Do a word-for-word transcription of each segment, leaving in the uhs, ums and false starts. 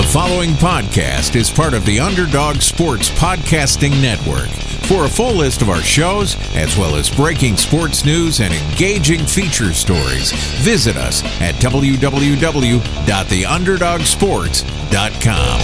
following podcast is part of the Underdog Sports Podcasting Network. For a full list of our shows, as well as breaking sports news and engaging feature stories, visit us at w w w dot the underdog sports dot com.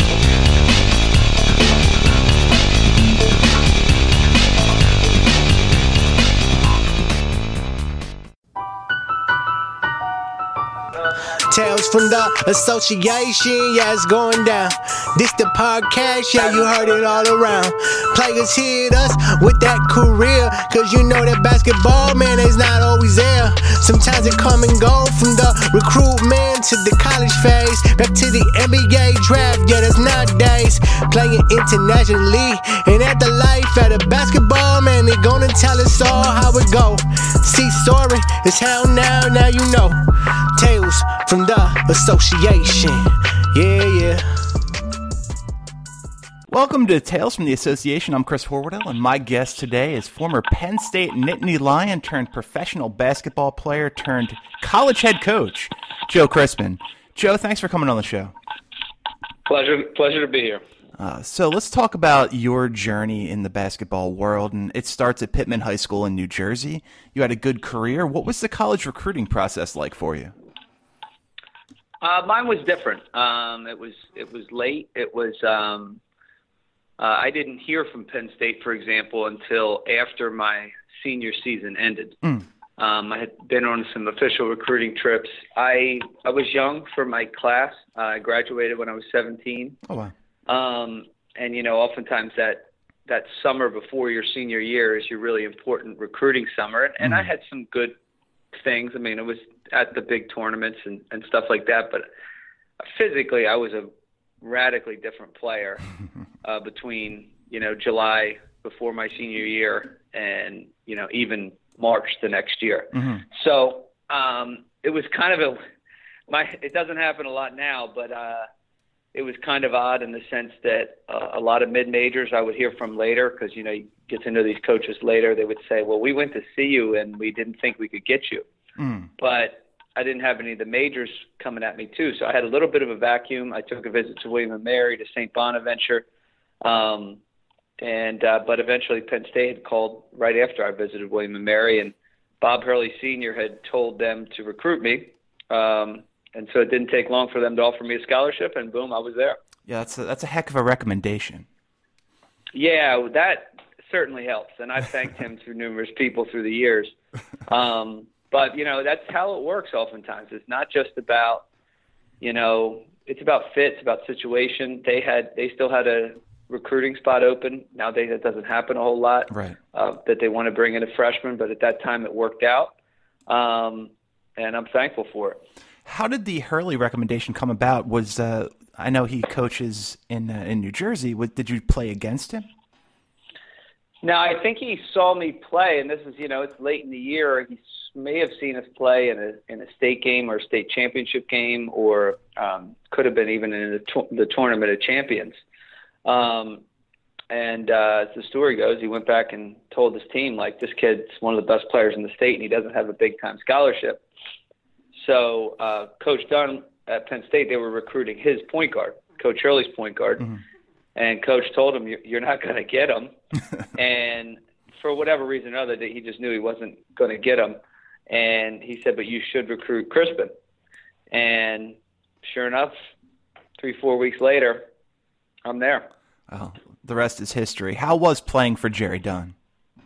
Tales from the association, yeah, it's going down. This the podcast, yeah, you heard it all around. Players hit us with that career, cause you know that basketball, man, is not always there. Sometimes it come and go from the recruitment to the college phase, back to the N B A draft, yeah, that's nowadays. Playing internationally, and at the life at a basketball, man, they gonna tell us all how it go. See, story is how now, now you know. Tales from the association, yeah, yeah. Welcome to Tales from the Association. I'm Chris Horwedel, and my guest today is former Penn State Nittany Lion turned professional basketball player turned college head coach, Joe Crispin. Joe, thanks for coming on the show. Pleasure, pleasure to be here. Uh, so let's talk about your journey in the basketball world, and it starts at Pittman High School in New Jersey. You had a good career. What was the college recruiting process like for you? Uh, mine was different. Um, it was it was late. It was um, uh, I didn't hear from Penn State, for example, until after my senior season ended. Mm. Um, I had been on some official recruiting trips. I I was young for my class. Uh, I graduated when I was seventeen. Oh wow! Um, and you know, oftentimes that that summer before your senior year is your really important recruiting summer. And, and mm. I had some good things. I mean, it was at the big tournaments and, and stuff like that, but physically I was a radically different player uh, between, you know, July before my senior year and, you know, even March the next year. Mm-hmm. So um, it was kind of a, my, it doesn't happen a lot now, but uh, it was kind of odd in the sense that uh, a lot of mid-majors I would hear from later because, you know, you get to know these coaches later. They would say, well, we went to see you and we didn't think we could get you. Mm. But I didn't have any of the majors coming at me too. So I had a little bit of a vacuum. I took a visit to William and Mary, to Saint Bonaventure. Um, and uh, but eventually Penn State had called right after I visited William and Mary, and Bob Hurley Senior had told them to recruit me. Um, and so it didn't take long for them to offer me a scholarship, and boom, I was there. Yeah, that's a, that's a heck of a recommendation. Yeah, that certainly helps. And I've thanked him through numerous people through the years. Um, But, you know, that's how it works oftentimes. It's not just about, you know, it's about fit, it's about situation. They had, they still had a recruiting spot open. Nowadays that doesn't happen a whole lot, right? Uh, that they want to bring in a freshman, but at that time it worked out. Um, and I'm thankful for it. How did the Hurley recommendation come about? Was, uh, I know he coaches in, uh, in New Jersey. What, did you play against him? No, I think he saw me play, and this is, you know, it's late in the year. He may have seen us play in a in a state game or a state championship game, or um, could have been even in the, to- the Tournament of Champions. Um, and uh, as the story goes, he went back and told his team, like, this kid's one of the best players in the state, and he doesn't have a big-time scholarship. So uh, Coach Dunn at Penn State, they were recruiting his point guard, Coach Hurley's point guard. Mm-hmm. And Coach told him, you're not going to get him. And for whatever reason or other, he just knew he wasn't going to get him. And he said, but you should recruit Crispin. And sure enough, three, four weeks later, I'm there. Oh, the rest is history. How was playing for Jerry Dunn?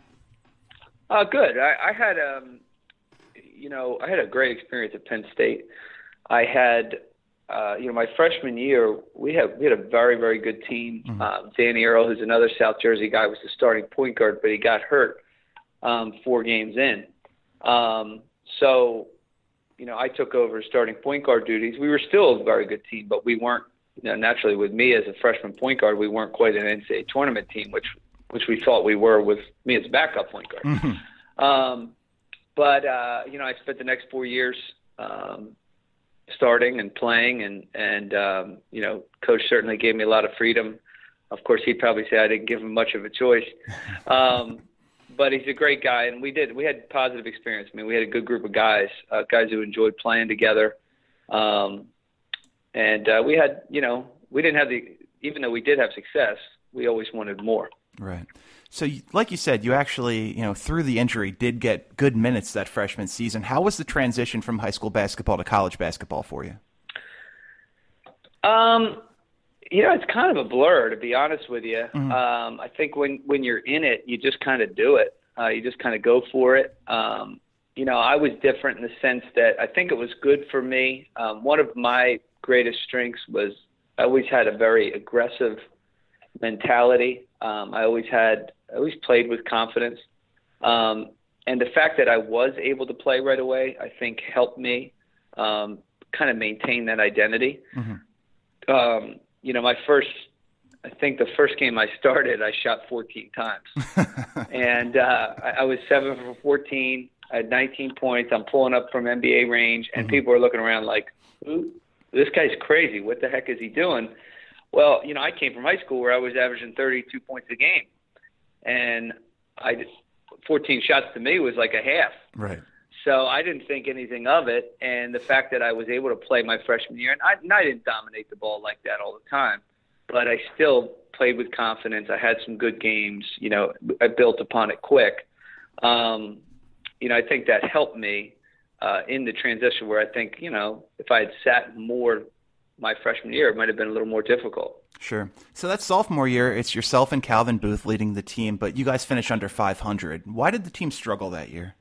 Uh, good. I, I had, um, you know, I had a great experience at Penn State. I had... Uh, you know, my freshman year, we had we had a very, very good team. Mm-hmm. Um, Danny Earl, who's another South Jersey guy, was the starting point guard, but he got hurt um, four games in. Um, so, you know, I took over starting point guard duties. We were still a very good team, but we weren't, you know, naturally with me as a freshman point guard, we weren't quite an N C double A tournament team, which which we thought we were with me as backup point guard. Mm-hmm. Um, but, uh, you know, I spent the next four years um, starting and playing, and, and um, you know, Coach certainly gave me a lot of freedom. Of course, he'd probably say I didn't give him much of a choice. Um, but he's a great guy, and we did. We had positive experience. I mean, we had a good group of guys, uh, guys who enjoyed playing together. Um, and uh, we had, you know, we didn't have the, even though we did have success, we always wanted more. Right. So, like you said, you actually, you know, through the injury, did get good minutes that freshman season. How was the transition from high school basketball to college basketball for you? Um, you know, it's kind of a blur, to be honest with you. Mm-hmm. Um, I think when, when you're in it, you just kind of do it. Uh, you just kind of go for it. Um, you know, I was different in the sense that I think it was good for me. Um, one of my greatest strengths was I always had a very aggressive mentality. Um, I always had, I always played with confidence. Um, and the fact that I was able to play right away, I think helped me um, kind of maintain that identity. Mm-hmm. Um, you know, my first, I think the first game I started, I shot fourteen times. and uh, I, I was seven for fourteen. I had nineteen points. I'm pulling up from N B A range, and mm-hmm. people are looking around like, ooh, this guy's crazy. What the heck is he doing? Well, you know, I came from high school where I was averaging thirty-two points a game. And I fourteen shots to me was like a half. Right. So I didn't think anything of it. And the fact that I was able to play my freshman year, and I, and I didn't dominate the ball like that all the time, but I still played with confidence. I had some good games. You know, I built upon it quick. Um, you know, I think that helped me uh, in the transition where I think, you know, if I had sat more my freshman year, it might have been a little more difficult. Sure. So that sophomore year, it's yourself and Calvin Booth leading the team, but you guys finished under five hundred. Why did the team struggle that year?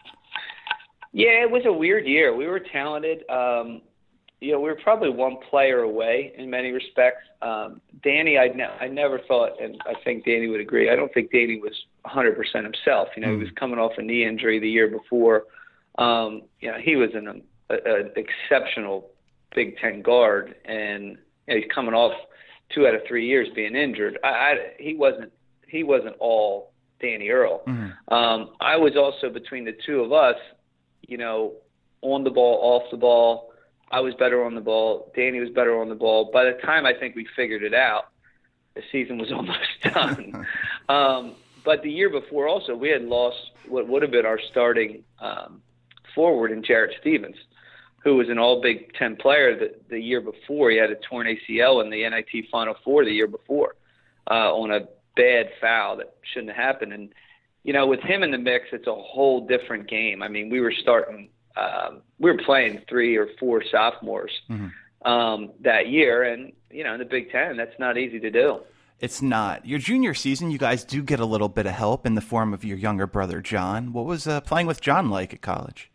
Yeah, it was a weird year. We were talented. Um, you know, we were probably one player away in many respects. Um, Danny, I, ne- I never thought, and I think Danny would agree, I don't think Danny was one hundred percent himself. You know, mm. he was coming off a knee injury the year before. Um, you know, he was an exceptional Big Ten guard, and you know, he's coming off two out of three years being injured. I, I, he wasn't he wasn't all Danny Earl. Mm-hmm. Um, I was also, between the two of us, you know, on the ball, off the ball. I was better on the ball. Danny was better on the ball. By the time I think we figured it out, the season was almost done. um, but the year before also, we had lost what would have been our starting um, forward in Jarrett Stevens, who was an all Big Ten player the, the year before. He had a torn A C L in the N I T Final Four the year before uh, on a bad foul that shouldn't have happened. And, you know, with him in the mix, it's a whole different game. I mean, we were starting um, – we were playing three or four sophomores mm-hmm. um, that year. And, you know, in the Big Ten, that's not easy to do. It's not. Your junior season, you guys do get a little bit of help in the form of your younger brother, John. What was uh, playing with John like at college?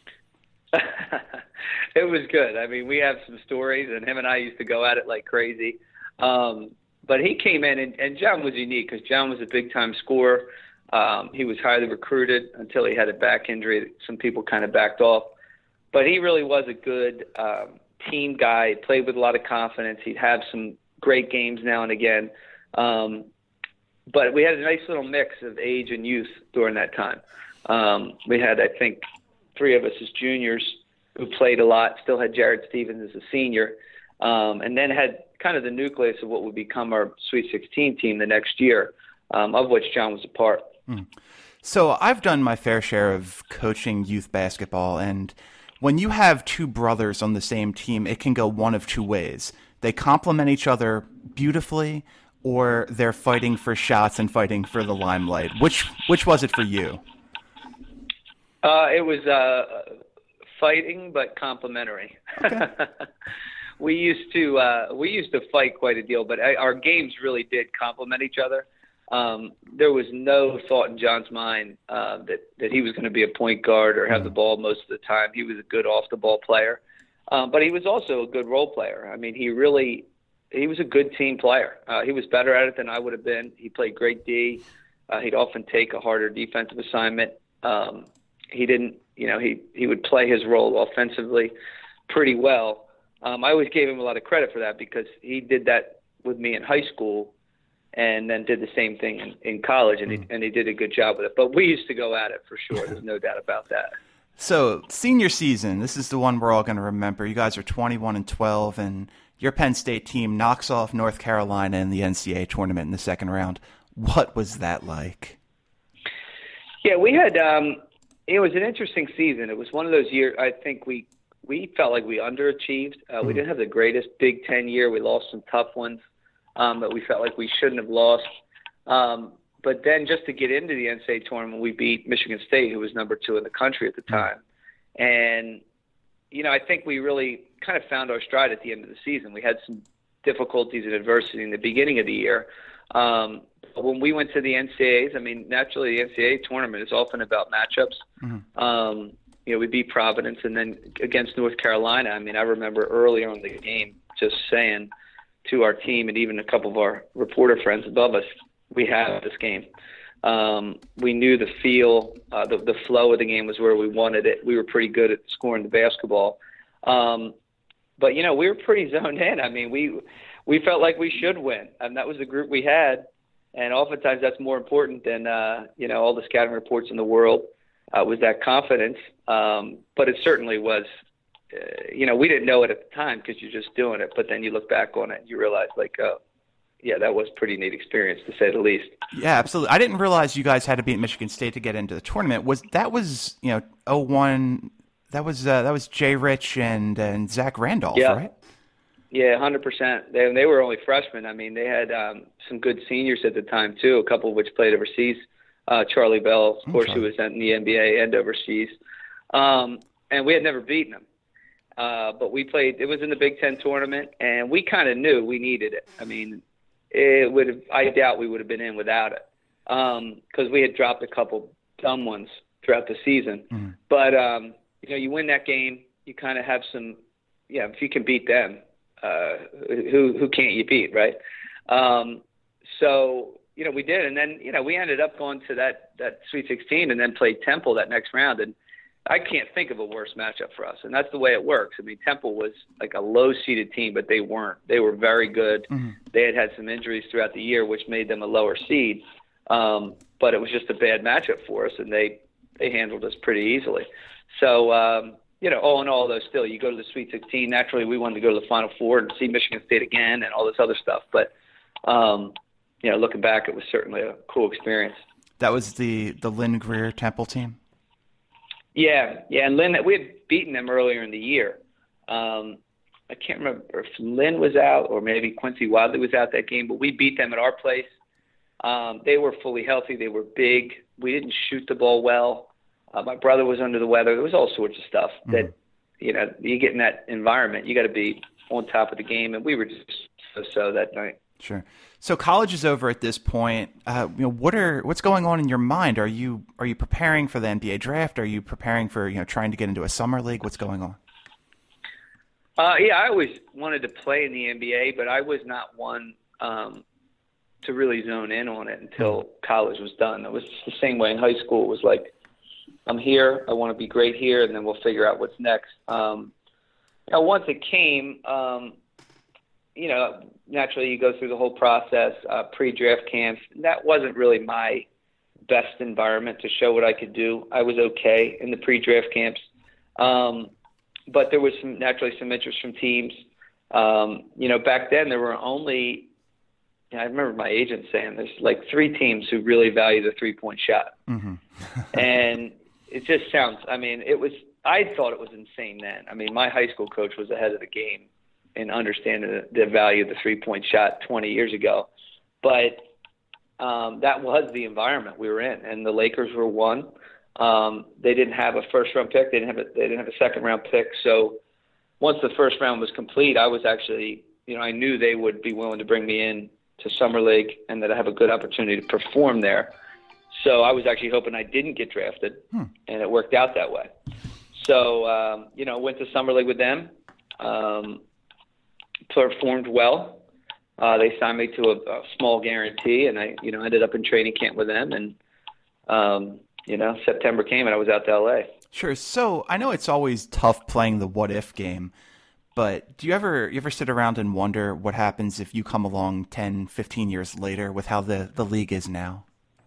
It was good. I mean, we have some stories, and him and I used to go at it like crazy. Um, but he came in, and, and John was unique because John was a big-time scorer. Um, he was highly recruited until he had a back injury. Some people kind of backed off. But he really was a good um, team guy. He played with a lot of confidence. He'd have some great games now and again. Um, but we had a nice little mix of age and youth during that time. Um, we had, I think, three of us as juniors who played a lot, still had Jarrett Stevens as a senior, um, and then had kind of the nucleus of what would become our Sweet sixteen team the next year, um, of which John was a part. Mm. So I've done my fair share of coaching youth basketball, and when you have two brothers on the same team, it can go one of two ways. They complement each other beautifully, or they're fighting for shots and fighting for the limelight. Which which was it for you? Uh, it was uh, fighting, but complimentary. Okay. we used to uh, we used to fight quite a deal, but I, our games really did complement each other. Um, there was no thought in John's mind uh, that that he was going to be a point guard or have mm. the ball most of the time. He was a good off the ball player, um, but he was also a good role player. I mean, he really he was a good team player. Uh, he was better at it than I would have been. He played great D. Uh, he'd often take a harder defensive assignment. Um, He didn't, you know, he, he would play his role offensively pretty well. Um, I always gave him a lot of credit for that because he did that with me in high school and then did the same thing in, in college, and he, and he did a good job with it. But we used to go at it for sure. There's no doubt about that. So senior season, this is the one we're all going to remember. You guys are twenty-one and twelve, and your Penn State team knocks off North Carolina in the N C double A tournament in the second round. What was that like? Yeah, we had um, – it was an interesting season. It was one of those years, I think we we felt like we underachieved. Uh, mm-hmm. We didn't have the greatest Big Ten year. We lost some tough ones um, that we felt like we shouldn't have lost. Um, but then just to get into the N C double A tournament, we beat Michigan State, who was number two in the country at the time. And, you know, I think we really kind of found our stride at the end of the season. We had some difficulties and adversity in the beginning of the year. Um, but when we went to the N C double A's, I mean, naturally the N C double A tournament is often about matchups. Mm-hmm. Um, you know, we beat Providence, and then against North Carolina, I mean, I remember earlier in the game just saying to our team and even a couple of our reporter friends above us, we have this game. Um, we knew the feel, uh, the, the flow of the game was where we wanted it. We were pretty good at scoring the basketball. Um, but, you know, we were pretty zoned in. I mean, we we felt like we should win, and that was the group we had. And oftentimes that's more important than, uh, you know, all the scouting reports in the world. Uh, was that confidence, um, but it certainly was, uh, you know, we didn't know it at the time because you're just doing it, but then you look back on it and you realize, like, oh, yeah, that was a pretty neat experience, to say the least. Yeah, absolutely. I didn't realize you guys had to beat Michigan State to get into the tournament. Was That was, you know, oh one, that was uh, that was Jay Rich and, and Zach Randolph, yeah. right? Yeah, one hundred percent. They, they were only freshmen. I mean, they had um, some good seniors at the time, too, a couple of which played overseas. Uh, Charlie Bell, of course, okay. who was in the N B A and overseas. Um, and we had never beaten them. Uh, but we played – it was in the Big Ten tournament, and we kind of knew we needed it. I mean, it would have – I doubt we would have been in without it because um, we had dropped a couple dumb ones throughout the season. Mm-hmm. But, um, you know, you win that game, you kind of have some – yeah, if you can beat them, uh, who who can't you beat, right? Um, so – You know, we did, and then, you know, we ended up going to that, that Sweet sixteen and then played Temple that next round, and I can't think of a worse matchup for us, and that's the way it works. I mean, Temple was like a low-seeded team, but they weren't. They were very good. Mm-hmm. They had had some injuries throughout the year, which made them a lower seed, um, but it was just a bad matchup for us, and they, they handled us pretty easily. So, um, you know, all in all, though, still, you go to the Sweet sixteen. Naturally, we wanted to go to the Final Four and see Michigan State again and all this other stuff, but um, – you know, looking back, it was certainly a cool experience. That was the, the Lynn Greer Temple team? Yeah, yeah, and Lynn, we had beaten them earlier in the year. Um, I can't remember if Lynn was out or maybe Quincy Wadley was out that game, but we beat them at our place. Um, they were fully healthy. They were big. We didn't shoot the ball well. Uh, my brother was under the weather. There was all sorts of stuff mm-hmm. that, you know, you get in that environment, you got to be on top of the game, and we were just so-so that night. Sure. So college is over at this point. Uh, you know, what are what's going on in your mind? Are you are you preparing for the N B A draft? Are you preparing for you know trying to get into a summer league? What's going on? Uh, yeah, I always wanted to play in the N B A, but I was not one um, to really zone in on it until college was done. It was the same way in high school. It was like, I'm here. I want to be great here, and then we'll figure out what's next. Um, you know, once it came. Um, You know, naturally you go through the whole process, uh, pre-draft camps. That wasn't really my best environment to show what I could do. I was okay in the pre-draft camps. Um, but there was some naturally some interest from teams. Um, you know, back then there were only, you know, I remember my agent saying there's like three teams who really value the three-point shot. Mm-hmm. And it just sounds, I mean, it was, I thought it was insane then. I mean, my high school coach was ahead of the game and understanding the, the value of the three-point shot twenty years ago. But um, that was the environment we were in, and the Lakers were one. Um, they didn't have a first-round pick. They didn't have a, they didn't have a second-round pick. So once the first round was complete, I was actually, you know, I knew they would be willing to bring me in to Summer League and that I have a good opportunity to perform there. So I was actually hoping I didn't get drafted, hmm. and it worked out that way. So, um, you know, went to Summer League with them. Um, performed well. Uh, they signed me to a, a small guarantee, and I, you know, ended up in training camp with them. And, um, you know, September came, and I was out to L A. Sure. So I know it's always tough playing the what if game, but do you ever you ever sit around and wonder what happens if you come along ten, fifteen years later with how the, the league is now?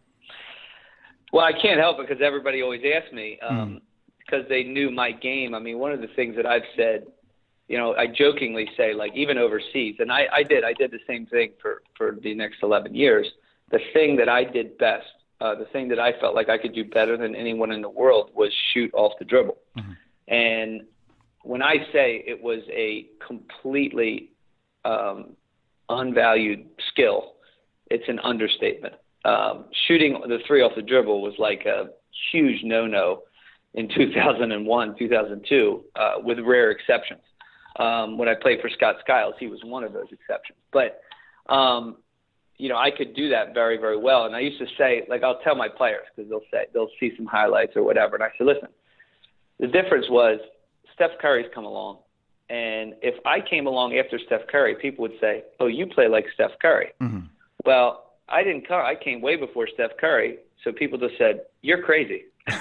Well, I can't help it because everybody always asks me um, mm. because they knew my game. I mean, one of the things that I've said, you know, I jokingly say, like, even overseas, and I, I did, I did the same thing for, for the next eleven years. The thing that I did best, uh, the thing that I felt like I could do better than anyone in the world was shoot off the dribble. Mm-hmm. And when I say it was a completely um, unvalued skill, it's an understatement. Um, shooting the three off the dribble was like a huge no-no in two thousand one, two thousand two, uh, with rare exceptions. Um, when I played for Scott Skiles, he was one of those exceptions. But, um, you know, I could do that very, very well. And I used to say, like, I'll tell my players because they'll say, they'll see some highlights or whatever. And I said, listen, the difference was Steph Curry's come along. And if I came along after Steph Curry, people would say, oh, you play like Steph Curry. Mm-hmm. Well, I didn't come. I came way before Steph Curry. So people just said, you're crazy.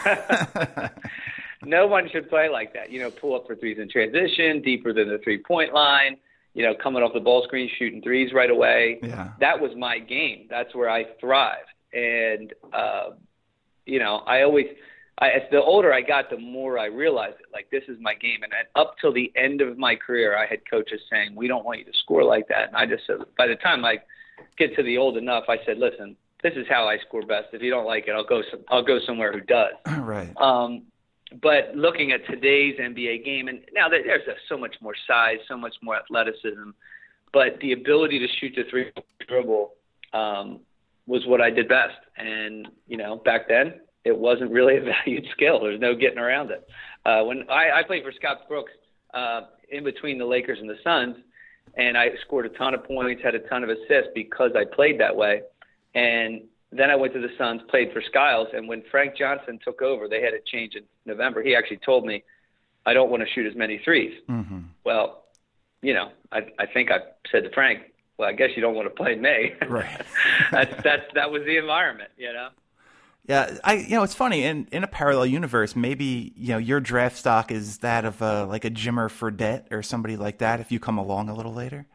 No one should play like that. You know, pull up for threes in transition, deeper than the three-point line, you know, coming off the ball screen, shooting threes right away. Yeah. That was my game. That's where I thrived. And, uh, you know, I always I, – as the older I got, the more I realized it. Like, this is my game. And up till the end of my career, I had coaches saying, we don't want you to score like that. And I just said, by the time I get to the old enough, I said, listen, this is how I score best. If you don't like it, I'll go some, I'll go somewhere who does. Right. Um, but looking at today's N B A game, and now there's so much more size, so much more athleticism, but the ability to shoot the three dribble um, was what I did best. And, you know, back then it wasn't really a valued skill. There's no getting around it. Uh, when I, I played for Scott Brooks uh, in between the Lakers and the Suns, and I scored a ton of points, had a ton of assists because I played that way. And then I went to the Suns, played for Skiles, and when Frank Johnson took over, they had a change in November. He actually told me, I don't want to shoot as many threes. Mm-hmm. Well, you know, I, I think I said to Frank, well, I guess you don't want to play me. Right. that's, that's, that was the environment, you know? Yeah, I you know it's funny in in a parallel universe, maybe you know your draft stock is that of a like a Jimmer Fredette or somebody like that if you come along a little later.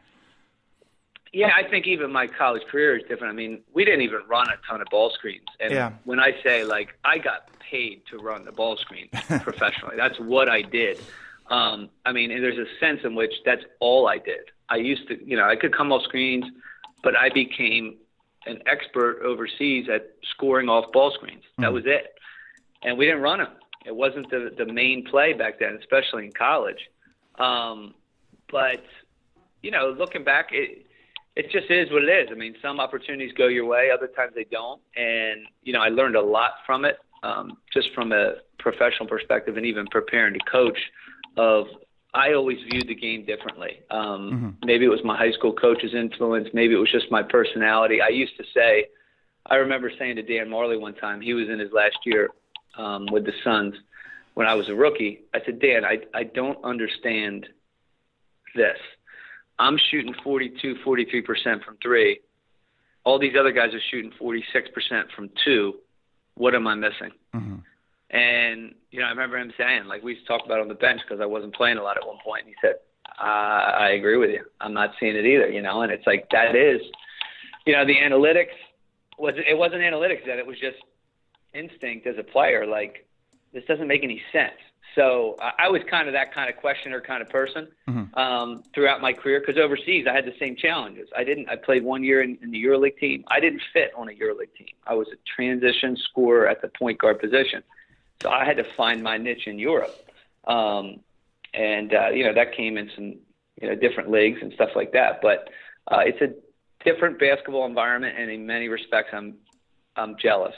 Yeah, I think even my college career is different. I mean, we didn't even run a ton of ball screens, and yeah. when I say like I got paid to run the ball screen professionally, that's what I did. Um, I mean, and there's a sense in which that's all I did. I used to, you know, I could come off screens, but I became an expert overseas at scoring off ball screens. That mm. was it. And we didn't run them. It wasn't the, the main play back then, especially in college. Um, but, you know, looking back, it it just is what it is. I mean, some opportunities go your way, other times they don't. And, you know, I learned a lot from it, um, just from a professional perspective and even preparing to coach of I always viewed the game differently. Um, mm-hmm. Maybe it was my high school coach's influence. Maybe it was just my personality. I used to say, I remember saying to Dan Marley one time, he was in his last year um, with the Suns when I was a rookie. I said, Dan, I, I don't understand this. I'm shooting forty-two, forty-three percent from three. All these other guys are shooting forty-six percent from two. What am I missing? Mm-hmm. And, you know, I remember him saying, like, we used to talk about it on the bench because I wasn't playing a lot at one point. And he said, uh, I agree with you. I'm not seeing it either, you know. And it's like that is, you know, the analytics, was it wasn't analytics then. It was just instinct as a player. Like, this doesn't make any sense. So uh, I was kind of that kind of questioner kind of person mm-hmm. um, throughout my career because overseas I had the same challenges. I didn't. I played one year in, in the EuroLeague team. I didn't fit on a EuroLeague team. I was a transition scorer at the point guard position. So I had to find my niche in Europe. Um, and, uh, you know, that came in some, you know, different leagues and stuff like that. But uh, it's a different basketball environment, and in many respects, I'm I'm jealous.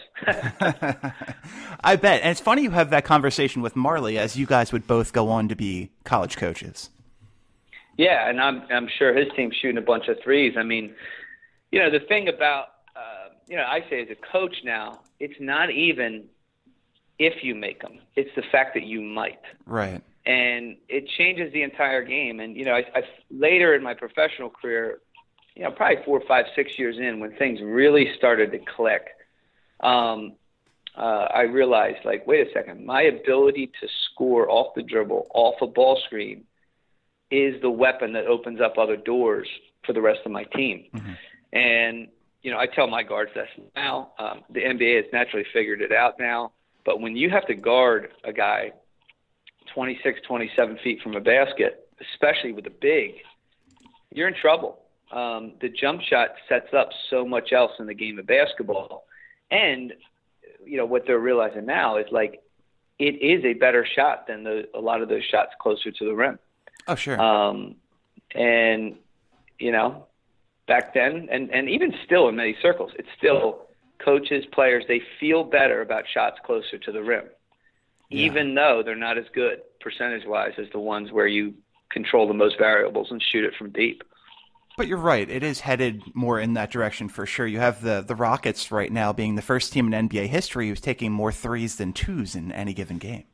I bet. And it's funny you have that conversation with Marley as you guys would both go on to be college coaches. Yeah, and I'm I'm sure his team's shooting a bunch of threes. I mean, you know, the thing about, uh, you know, I say as a coach now, it's not even – if you make them, it's the fact that you might. Right. And it changes the entire game. And, you know, I, I later in my professional career, you know, probably four, five, six years in when things really started to click, um, uh, I realized, like, wait a second, my ability to score off the dribble, off a ball screen is the weapon that opens up other doors for the rest of my team. Mm-hmm. And, you know, I tell my guards this now. Um, the N B A has naturally figured it out now. But when you have to guard a guy twenty-six, twenty-seven feet from a basket, especially with a big, you're in trouble. Um, the jump shot sets up so much else in the game of basketball. And, you know, what they're realizing now is, like, it is a better shot than the, a lot of those shots closer to the rim. Oh, sure. Um, and, you know, back then, and, and even still in many circles, it's still coaches, players, they feel better about shots closer to the rim, yeah. even though they're not as good percentage-wise as the ones where you control the most variables and shoot it from deep. But you're right. It is headed more in that direction for sure. You have the, the Rockets right now being the first team in N B A history who's taking more threes than twos in any given game.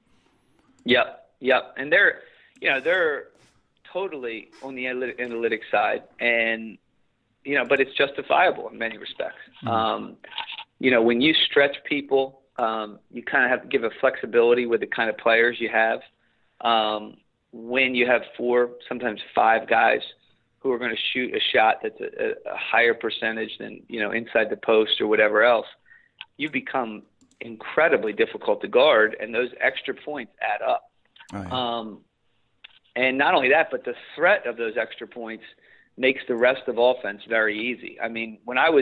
Yep, yep. And they're, you know, they're totally on the analytic side, and, you know, but it's justifiable in many respects. Mm-hmm. Um, you know, when you stretch people, um, you kind of have to give a flexibility with the kind of players you have. Um, when you have four, sometimes five guys who are going to shoot a shot that's a, a higher percentage than, you know, inside the post or whatever else, you become incredibly difficult to guard, and those extra points add up. Oh, yeah. Um, and not only that, but the threat of those extra points makes the rest of offense very easy. I mean, when I was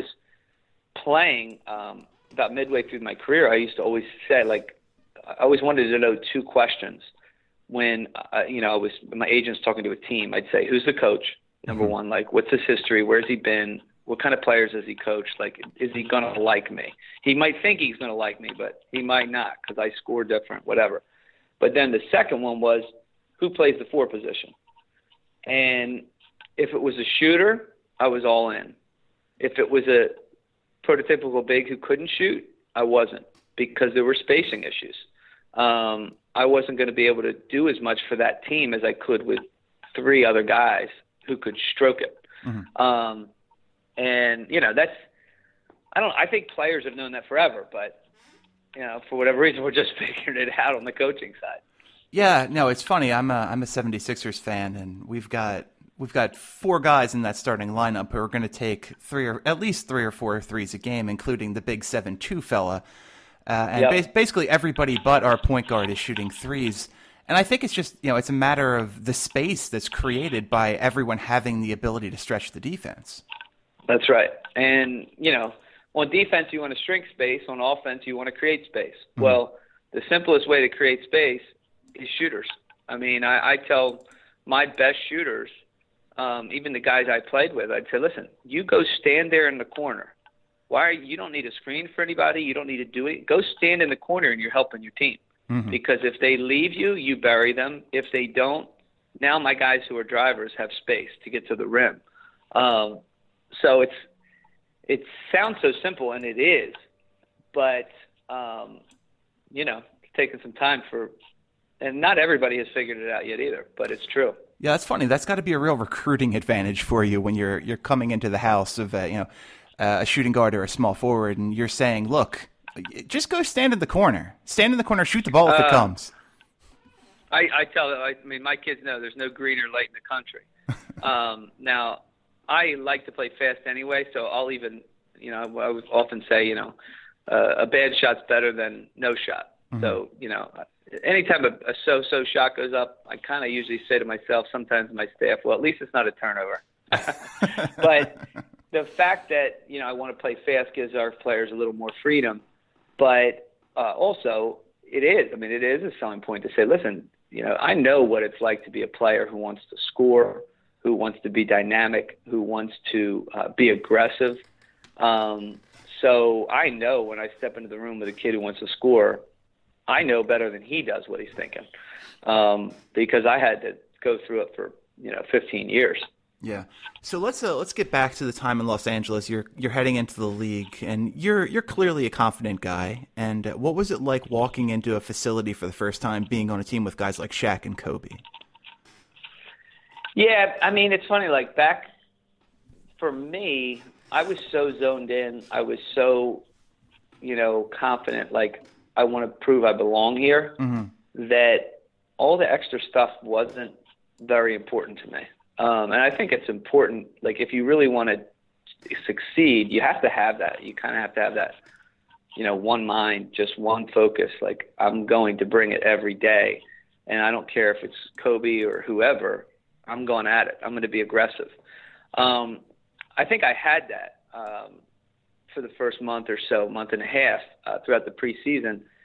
playing um, about midway through my career, I used to always say, like, I always wanted to know two questions. When, uh, you know, I was my agent's talking to a team, I'd say, who's the coach? Number mm-hmm. one, like, what's his history? Where's he been? What kind of players has he coached? Like, is he going to like me? He might think he's going to like me, but he might not because I score different, whatever. But then the second one was, who plays the four position? And if it was a shooter, I was all in. If it was a prototypical big who couldn't shoot, I wasn't, because there were spacing issues. Um, I wasn't going to be able to do as much for that team as I could with three other guys who could stroke it. Mm-hmm. Um, and, you know, that's – I don't – I think players have known that forever, but, you know, for whatever reason, we're just figuring it out on the coaching side. Yeah, no, it's funny. I'm a I'm a seventy-sixers fan, and we've got we've got four guys in that starting lineup who are going to take three or at least three or four threes a game, including the big seven two fella. Uh, and yep. ba- basically everybody but our point guard is shooting threes. And I think it's just, you know, it's a matter of the space that's created by everyone having the ability to stretch the defense. That's right. And, you know, on defense, you want to shrink space. On offense, you want to create space. Mm-hmm. Well, the simplest way to create space is shooters. I mean, I, I tell my best shooters, um, even the guys I played with, I'd say, listen, you go stand there in the corner. Why are you, you don't need a screen for anybody. You don't need to do it. Go stand in the corner and you're helping your team. Mm-hmm. Because if they leave you, you bury them. If they don't, now my guys who are drivers have space to get to the rim. Um, so it's it sounds so simple, and it is. But, um, you know, it's taken some time for – and not everybody has figured it out yet either, but it's true. Yeah, that's funny. That's got to be a real recruiting advantage for you when you're you're coming into the house of, uh, you know, uh, a shooting guard or a small forward, and you're saying, look – just go stand in the corner. Stand in the corner, shoot the ball if uh, it comes. I, I tell them, I mean, my kids know there's no greener light in the country. um, now, I like to play fast anyway, so I'll even, you know, I would often say, you know, uh, a bad shot's better than no shot. Mm-hmm. So, you know, anytime a, a so-so shot goes up, I kind of usually say to myself, sometimes my staff, well, at least it's not a turnover. But the fact that, you know, I want to play fast gives our players a little more freedom. But uh, also, it is. I mean, it is a selling point to say, listen, you know, I know what it's like to be a player who wants to score, who wants to be dynamic, who wants to uh, be aggressive. Um, so I know when I step into the room with a kid who wants to score, I know better than he does what he's thinking, um, because I had to go through it for, you know, fifteen years. Yeah. So let's uh, let's get back to the time in Los Angeles. You're you're heading into the league, and you're you're clearly a confident guy. And uh, what was it like walking into a facility for the first time, being on a team with guys like Shaq and Kobe? Yeah, I mean, it's funny. Like back for me, I was so zoned in. I was so, you know, confident. Like I want to prove I belong here. Mm-hmm. That all the extra stuff wasn't very important to me. Um, and I think it's important, like if you really want to succeed, you have to have that. You kind of have to have that, you know, one mind, just one focus. Like I'm going to bring it every day. And I don't care if it's Kobe or whoever, I'm going at it. I'm going to be aggressive. Um, I think I had that um, for the first month or so, month and a half uh, throughout the preseason.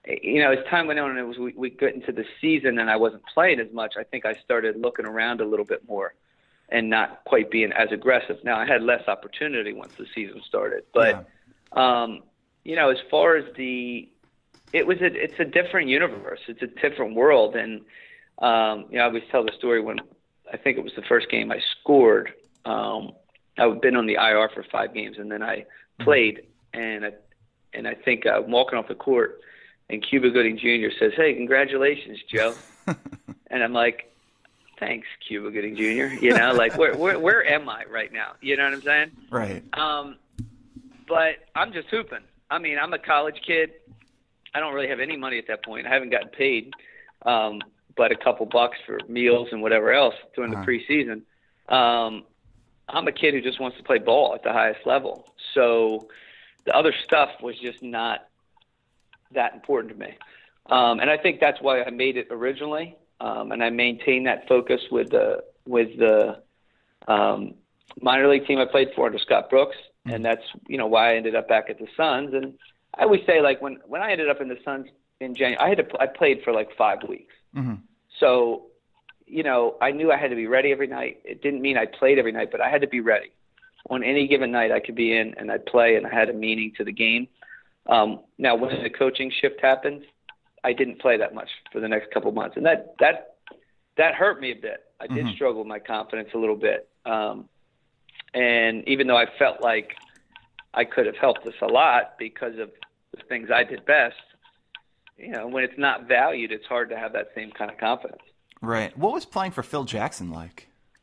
you know, as time went on and it was we, we got into the season and I wasn't playing as much, I think I started looking around a little bit more and not quite being as aggressive. Now, I had less opportunity once the season started. But, yeah. um, you know, as far as the – it was a, it's a different universe. It's a different world. And, um, you know, I always tell the story when I think it was the first game I scored. Um, I've been on the I R for five games, and then I played. And I, and I think uh, I'm walking off the court, and Cuba Gooding Junior says, "Hey, congratulations, Joe." And I'm like, "Thanks, Cuba Gooding Junior" You know, like, where, where where am I right now? You know what I'm saying? Right. Um, but I'm just hooping. I mean, I'm a college kid. I don't really have any money at that point. I haven't gotten paid, um, but a couple bucks for meals and whatever else during uh-huh. the preseason. Um, I'm a kid who just wants to play ball at the highest level. So the other stuff was just not that important to me. Um, and I think that's why I made it originally. Um, and I maintained that focus with the, with the um, minor league team I played for under Scott Brooks. Mm-hmm. And that's, you know, why I ended up back at the Suns. And I always say, like, when, when I ended up in the Suns in January, I had to, I played for like five weeks. Mm-hmm. So, you know, I knew I had to be ready every night. It didn't mean I played every night, but I had to be ready. On any given night I could be in and I'd play, and I had a meaning to the game. Um, now, when the coaching shift happened, I didn't play that much for the next couple months. And that, that, that hurt me a bit. I did mm-hmm. struggle with my confidence a little bit. Um, and even though I felt like I could have helped us a lot because of the things I did best, you know, when it's not valued, it's hard to have that same kind of confidence. Right. What was playing for Phil Jackson like?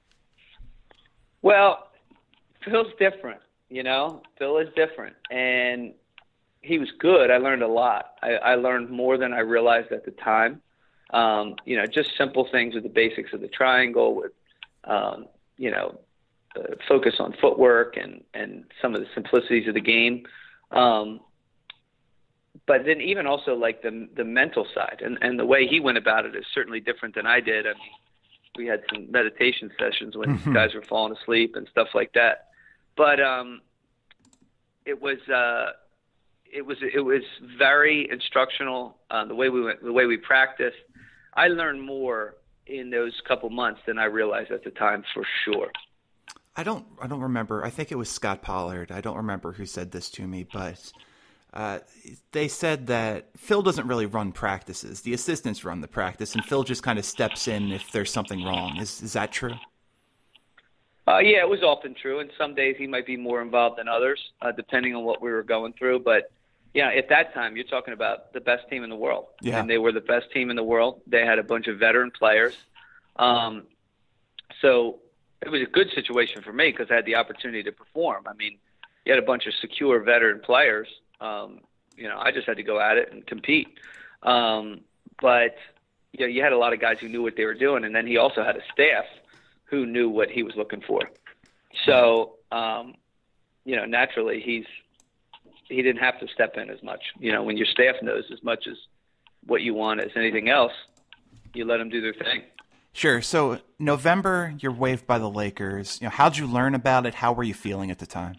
Well, Phil's different, you know. Phil is different. And he was good. I learned a lot. I, I learned more than I realized at the time. Um, you know, just simple things with the basics of the triangle, with, um, you know, uh, focus on footwork and, and some of the simplicities of the game. Um, but then even also like the the mental side and, and the way he went about it is certainly different than I did. I mean, we had some meditation sessions when mm-hmm. guys were falling asleep and stuff like that. But um, it was uh, it was it was very instructional. Uh, the way we went, the way we practiced, I learned more in those couple months than I realized at the time, for sure. I don't I don't remember. I think it was Scott Pollard. I don't remember who said this to me, but uh, they said that Phil doesn't really run practices. The assistants run the practice, and Phil just kind of steps in if there's something wrong. Is is that true? Uh, yeah, it was often true. And some days he might be more involved than others, uh, depending on what we were going through. But, yeah, at that time, you're talking about the best team in the world. Yeah. And they were the best team in the world. They had a bunch of veteran players. Um, so it was a good situation for me because I had the opportunity to perform. I mean, you had a bunch of secure veteran players. Um, you know, I just had to go at it and compete. Um, but, you know, you had a lot of guys who knew what they were doing. And then he also had a staff who knew what he was looking for. So, um, you know, naturally he's, he didn't have to step in as much. You know, when your staff knows as much as what you want as anything else, you let them do their thing. Sure. So November, you're waived by the Lakers. You know, how'd you learn about it? How were you feeling at the time?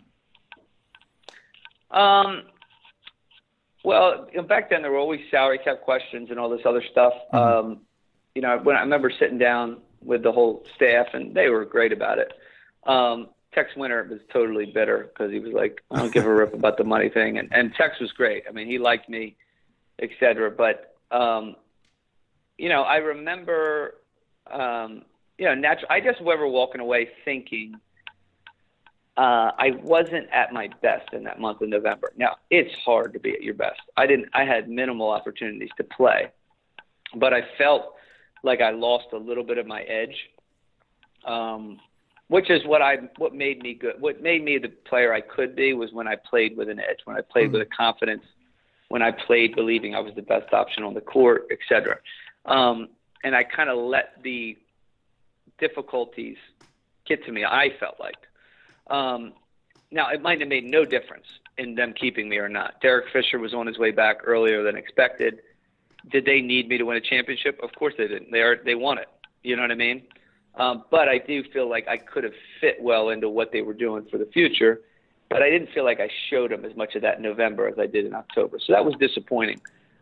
Um, well, you know, back then there were always salary cap questions and all this other stuff. Mm-hmm. Um, you know, when I remember sitting down with the whole staff, and they were great about it. Um, Tex Winter was totally bitter because he was like, I don't give a rip about the money thing. And, and Tex was great. I mean, he liked me, et cetera. But, um, you know, I remember, um, you know, natu- I just remember walking away thinking uh, I wasn't at my best in that month of November. Now, it's hard to be at your best. I didn't. I had minimal opportunities to play, but I felt like I lost a little bit of my edge, um, which is what I what made me good. What made me the player I could be was when I played with an edge, when I played mm-hmm. with a confidence, when I played believing I was the best option on the court, et cetera. Um, and I kind of let the difficulties get to me, I felt like. Um, now, it might have made no difference in them keeping me or not. Derek Fisher was on his way back earlier than expected. Did they need me to win a championship? Of course they didn't. They are, they won it. You know what I mean? Um, but I do feel like I could have fit well into what they were doing for the future. But I didn't feel like I showed them as much of that in November as I did in October. So that was disappointing.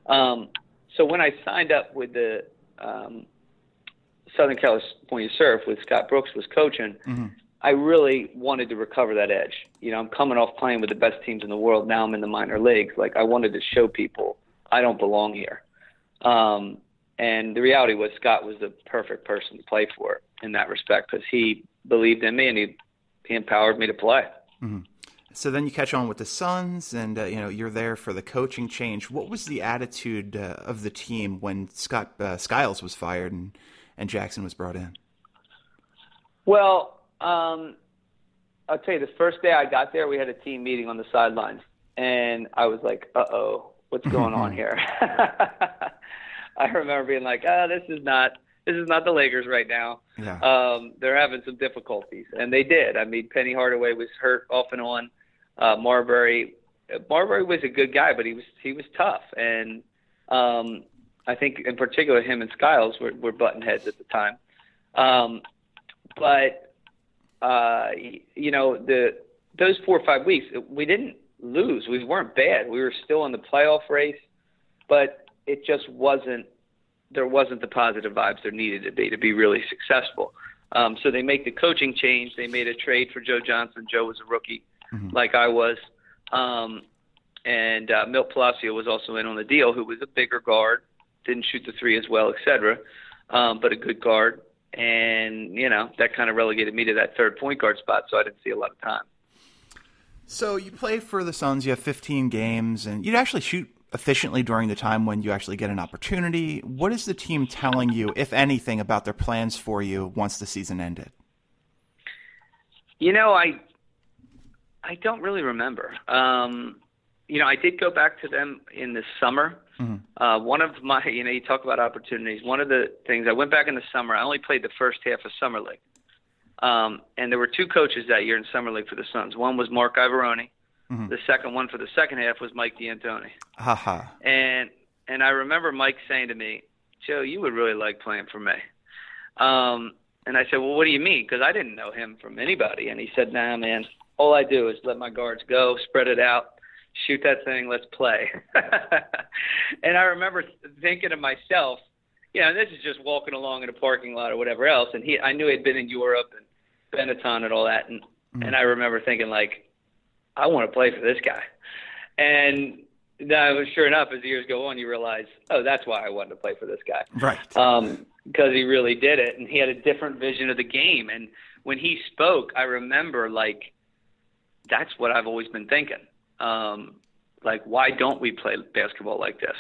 Um, so when I signed up with the um, Southern California Surf with Scott Brooks was coaching, mm-hmm. I really wanted to recover that edge. You know, I'm coming off playing with the best teams in the world. Now I'm in the minor leagues. Like, I wanted to show people I don't belong here. Um, and the reality was Scott was the perfect person to play for in that respect, because he believed in me and he, he empowered me to play. Mm-hmm. So then you catch on with the Suns, and uh, you know, you're there for the coaching change. What was the attitude uh, of the team when Scott uh, Skiles was fired and, and Jackson was brought in? Well, um, I'll tell you, the first day I got there, we had a team meeting on the sidelines, and I was like, uh-oh, what's going on here? I remember being like, oh, this is not this is not the Lakers right now. Yeah. Um, they're having some difficulties, and they did. I mean, Penny Hardaway was hurt off and on. Uh, Marbury, Marbury was a good guy, but he was he was tough, and um, I think in particular him and Skiles were, were button heads at the time. Um, but uh, you know, the those four or five weeks we didn't lose. We weren't bad. We were still in the playoff race, but it just wasn't. There wasn't the positive vibes there needed to be to be really successful. Um, so they make the coaching change. They made a trade for Joe Johnson. Joe was a rookie. Mm-hmm. Like I was, um, and uh, Milt Palacio was also in on the deal, who was a bigger guard, didn't shoot the three as well, et cetera, um, but a good guard. And, you know, that kind of relegated me to that third point guard spot, so I didn't see a lot of time. So you play for the Suns, you have fifteen games, and you'd actually shoot efficiently during the time when you actually get an opportunity. What is the team telling you, if anything, about their plans for you once the season ended? You know, I... I don't really remember. Um, you know, I did go back to them in the summer. Mm-hmm. Uh, one of my, you know, you talk about opportunities. One of the things, I went back in the summer. I only played the first half of Summer League. Um, and there were two coaches that year in Summer League for the Suns. One was Mark Ivaroni. Mm-hmm. The second one for the second half was Mike D'Antoni. Uh-huh. And and I remember Mike saying to me, Joe, you would really like playing for me. Um, and I said, well, what do you mean? Because I didn't know him from anybody. And he said, nah, man. All I do is let my guards go, spread it out, shoot that thing, let's play. And I remember thinking to myself, you know, this is just walking along in a parking lot or whatever else. And he, I knew he'd been in Europe and Benetton and all that. And, mm-hmm. and I remember thinking, like, I want to play for this guy. And then, sure enough, as the years go on, you realize, oh, that's why I wanted to play for this guy. Right. Um, because he really did it. And he had a different vision of the game. And when he spoke, I remember, like, that's what I've always been thinking. Um, like, why don't we play basketball like this?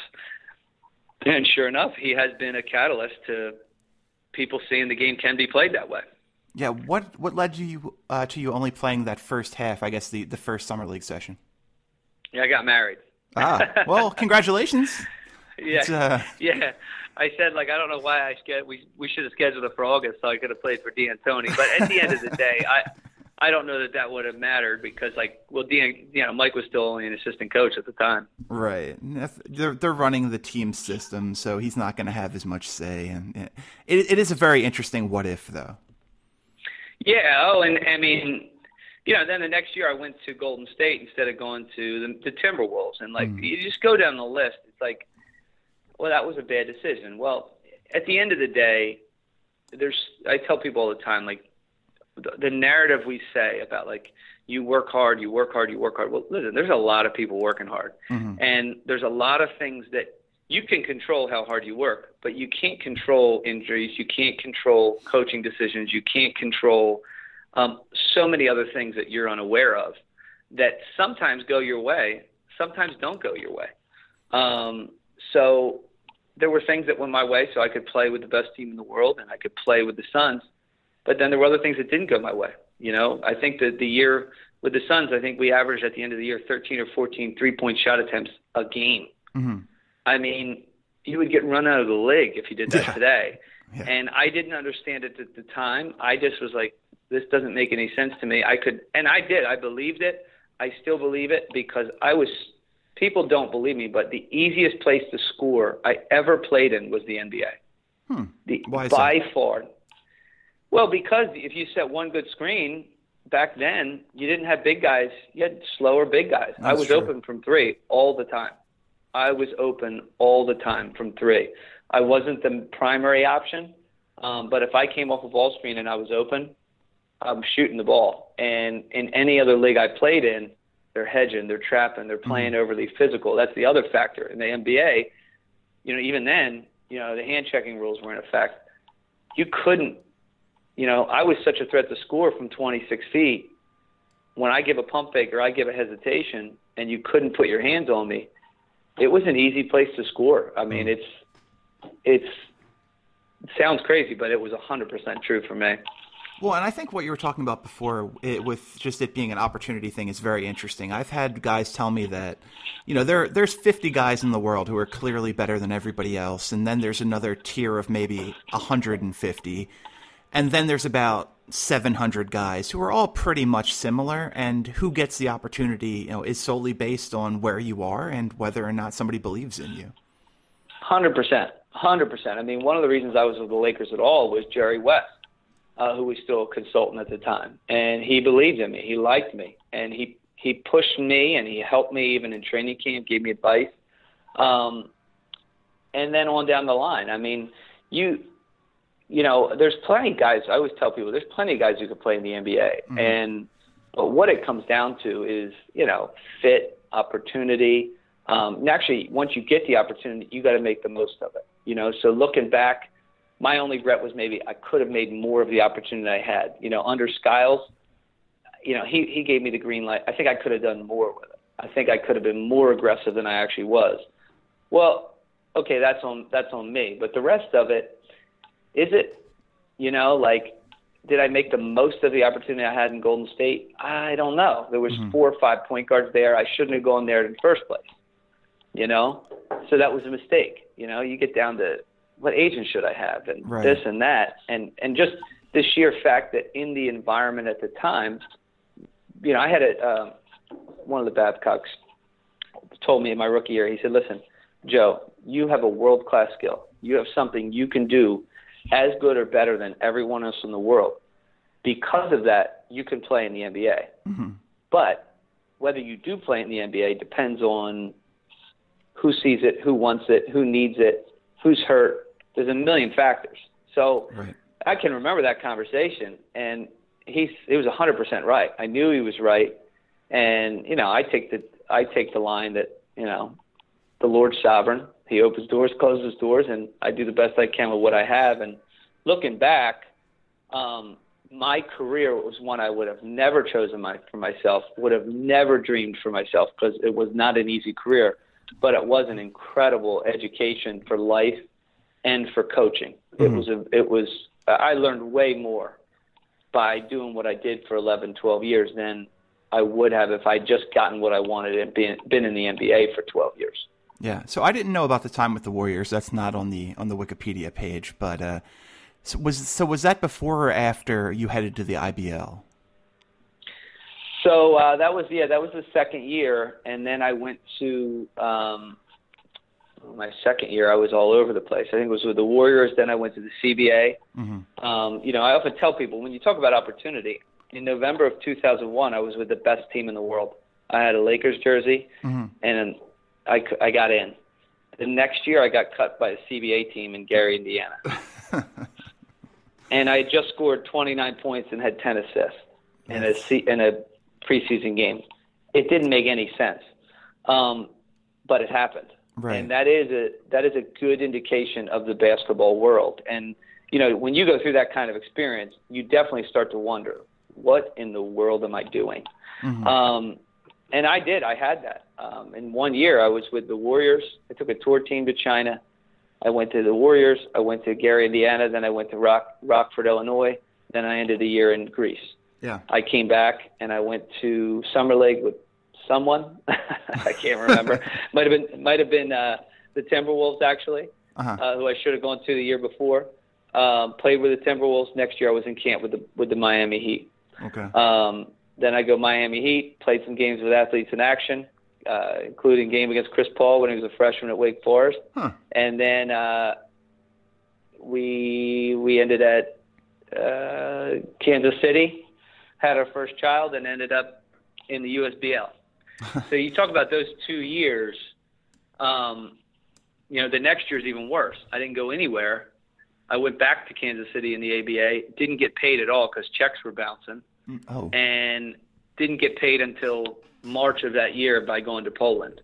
And sure enough, he has been a catalyst to people seeing the game can be played that way. Yeah. What what led you uh, to you only playing that first half? I guess the, the first summer league session. Yeah, I got married. Ah, well, congratulations. Yeah, uh... yeah. I said, like, I don't know why I scheduled. We we should have scheduled it for August so I could have played for D'Antoni. But at the end of the day, I. I don't know that that would have mattered because, like, well, Dean, you know, Mike was still only an assistant coach at the time. Right. They're they're running the team system, so he's not going to have as much say. And it, it is a very interesting what if, though. Yeah. Oh, and I mean, you know, then the next year I went to Golden State instead of going to the, the Timberwolves, and like mm. you just go down the list. It's like, well, that was a bad decision. Well, at the end of the day, there's I tell people all the time, like. The narrative we say about, like, you work hard, you work hard, you work hard. Well, listen, there's a lot of people working hard. Mm-hmm. And there's a lot of things that you can control how hard you work, but you can't control injuries. You can't control coaching decisions. You can't control um, so many other things that you're unaware of that sometimes go your way, sometimes don't go your way. Um, so there were things that went my way so I could play with the best team in the world and I could play with the Suns. But then there were other things that didn't go my way. You know, I think that the year with the Suns, I think we averaged at the end of the year thirteen or fourteen three-point shot attempts a game. Mm-hmm. I mean, you would get run out of the league if you did that yeah. today. Yeah. And I didn't understand it at the time. I just was like, this doesn't make any sense to me. I could, and I did. I believed it. I still believe it because I was, people don't believe me, but the easiest place to score I ever played in was the N B A. Hmm. The, Why is by that? far. Well, because if you set one good screen, back then you didn't have big guys. You had slower big guys. That's I was true. open from three all the time. I was open all the time from three. I wasn't the primary option, um, but if I came off a ball screen and I was open, I'm shooting the ball. And in any other league I played in, they're hedging, they're trapping, they're playing mm-hmm. overly physical. That's the other factor. In the N B A, you know, even then, you know, the hand checking rules were in effect. You couldn't, you know, I was such a threat to score from twenty-six feet. When I give a pump fake or I give a hesitation and you couldn't put your hands on me, it was an easy place to score. I mean, it's, it's, it sounds crazy, but it was one hundred percent true for me. Well, and I think what you were talking about before, it, with just it being an opportunity thing, is very interesting. I've had guys tell me that, you know, there there's fifty guys in the world who are clearly better than everybody else, and then there's another tier of maybe one hundred fifty, and then there's about seven hundred guys who are all pretty much similar, and who gets the opportunity, you know, is solely based on where you are and whether or not somebody believes in you. one hundred percent. one hundred percent. I mean, one of the reasons I was with the Lakers at all was Jerry West. Uh, who was still a consultant at the time. And he believed in me. He liked me. And he, he pushed me, and he helped me even in training camp, gave me advice. Um, and then on down the line, I mean, you you know, there's plenty of guys, I always tell people, there's plenty of guys who could play in the N B A. Mm-hmm. And but what it comes down to is, you know, fit, opportunity. Um, and actually, once you get the opportunity, you got to make the most of it. You know, so looking back, my only regret was maybe I could have made more of the opportunity I had. You know, under Skiles, you know, he, he gave me the green light. I think I could have done more with it. I think I could have been more aggressive than I actually was. Well, okay, that's on that's on me. But the rest of it, is it, you know, like, did I make the most of the opportunity I had in Golden State? I don't know. There was mm-hmm. four or five point guards there. I shouldn't have gone there in the first place, you know? So that was a mistake. You know, you get down to, what agent should I have, and right. this and that, and and just the sheer fact that in the environment at the time, you know, I had a uh, one of the Babcocks told me in my rookie year. He said, "Listen, Joe, you have a world class skill. You have something you can do as good or better than everyone else in the world. Because of that, you can play in the N B A. Mm-hmm. But whether you do play in the N B A depends on who sees it, who wants it, who needs it, who's hurt. There's a million factors." So right. I can remember that conversation, and he's he was one hundred percent right. I knew he was right, and you know, I take the I take the line that, you know, the Lord's sovereign. He opens doors, closes doors, and I do the best I can with what I have. And looking back, um, my career was one I would have never chosen my, for myself. Would have never dreamed for myself, because it was not an easy career, but it was an incredible education for life and for coaching. Mm-hmm. It was, a, it was, I learned way more by doing what I did for eleven, twelve years than I would have if I'd just gotten what I wanted and been, been in the N B A for twelve years. Yeah. So I didn't know about the time with the Warriors. That's not on the, on the Wikipedia page, but, uh, so was, so was that before or after you headed to the I B L? So, uh, that was, yeah, that was the second year. And then I went to, um, my second year, I was all over the place. I think it was with the Warriors. Then I went to the C B A. Mm-hmm. Um, you know, I often tell people, when you talk about opportunity, in November of two thousand one, I was with the best team in the world. I had a Lakers jersey, mm-hmm. and I, I got in. The next year, I got cut by a C B A team in Gary, Indiana. And I had just scored twenty-nine points and had ten assists in a, in a preseason game. It didn't make any sense, um, but it happened. Right. And that is a that is a good indication of the basketball world. And, you know, when you go through that kind of experience, you definitely start to wonder, what in the world am I doing? Mm-hmm. Um, and I did. I had that. Um, in one year, I was with the Warriors. I took a tour team to China. I went to the Warriors. I went to Gary, Indiana. Then I went to Rock, Rockford, Illinois. Then I ended the year in Greece. Yeah. I came back, and I went to Summer League with someone. I can't remember. might have been might have been uh, the Timberwolves, actually, uh-huh. uh, who I should have gone to the year before. Um, played with the Timberwolves. Next year, I was in camp with the with the Miami Heat. Okay. Um, then I go Miami Heat. Played some games with Athletes in Action, uh, including a game against Chris Paul when he was a freshman at Wake Forest. Huh. And then uh, we we ended at uh, Kansas City, had our first child, and ended up in the U S B L. So you talk about those two years. Um, you know, the next year's even worse. I didn't go anywhere. I went back to Kansas City in the A B A, didn't get paid at all because checks were bouncing, oh. and didn't get paid until March of that year by going to Poland.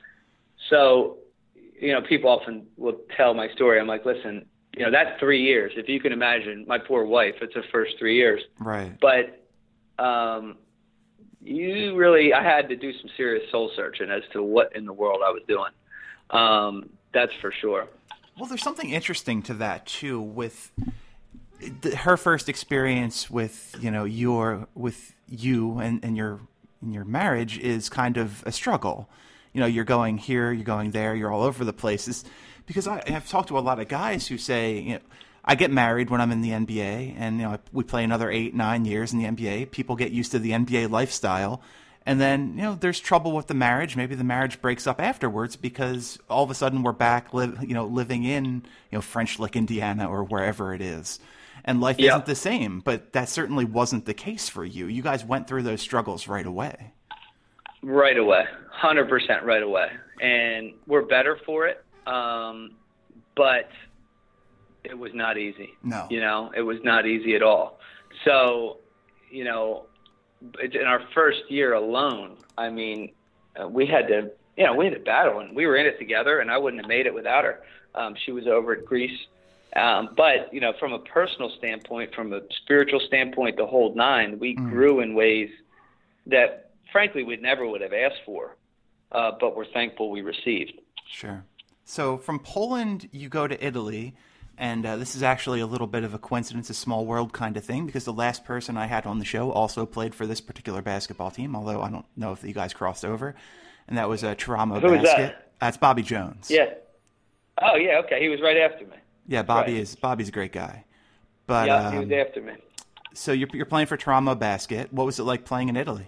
So, you know, people often will tell my story. I'm like, listen, you know, that's three years. If you can imagine, my poor wife, it's her first three years. Right. But um, you really, I had to do some serious soul searching as to what in the world I was doing. Um, that's for sure. Well, there's something interesting to that too, with the, her first experience with, you know, your with you and, and your and your marriage is kind of a struggle. You know, you're going here, you're going there, you're all over the places. Because I, I've talked to a lot of guys who say, you know, I get married when I'm in the N B A, and you know, we play another eight, nine years in the N B A. People get used to the N B A lifestyle. And then, you know, there's trouble with the marriage. Maybe the marriage breaks up afterwards because all of a sudden we're back, live, you know, living in, you know, French Lick, Indiana, or wherever it is, and life yeah. isn't the same. But that certainly wasn't the case for you. You guys went through those struggles right away. Right away, one hundred percent right away, and we're better for it. Um, but it was not easy. No, you know, it was not easy at all. So, you know. In our first year alone, I mean, uh, we had to, you know, we had to battle, and we were in it together, and I wouldn't have made it without her. Um, she was over at Greece. Um, but, you know, from a personal standpoint, from a spiritual standpoint, the whole nine, we mm. grew in ways that, frankly, we never would have asked for, uh, but we're thankful we received. Sure. So from Poland, you go to Italy. And uh, this is actually a little bit of a coincidence, a small world kind of thing, because the last person I had on the show also played for this particular basketball team, although I don't know if you guys crossed over, and that was a uh, Teramo Who Basket. Was that? That's Bobby Jones. Yeah. Oh, yeah, okay. He was right after me. Yeah, Bobby right. is Bobby's a great guy. But yeah, um, he was after me. So you're, you're playing for Teramo Basket. What was it like playing in Italy?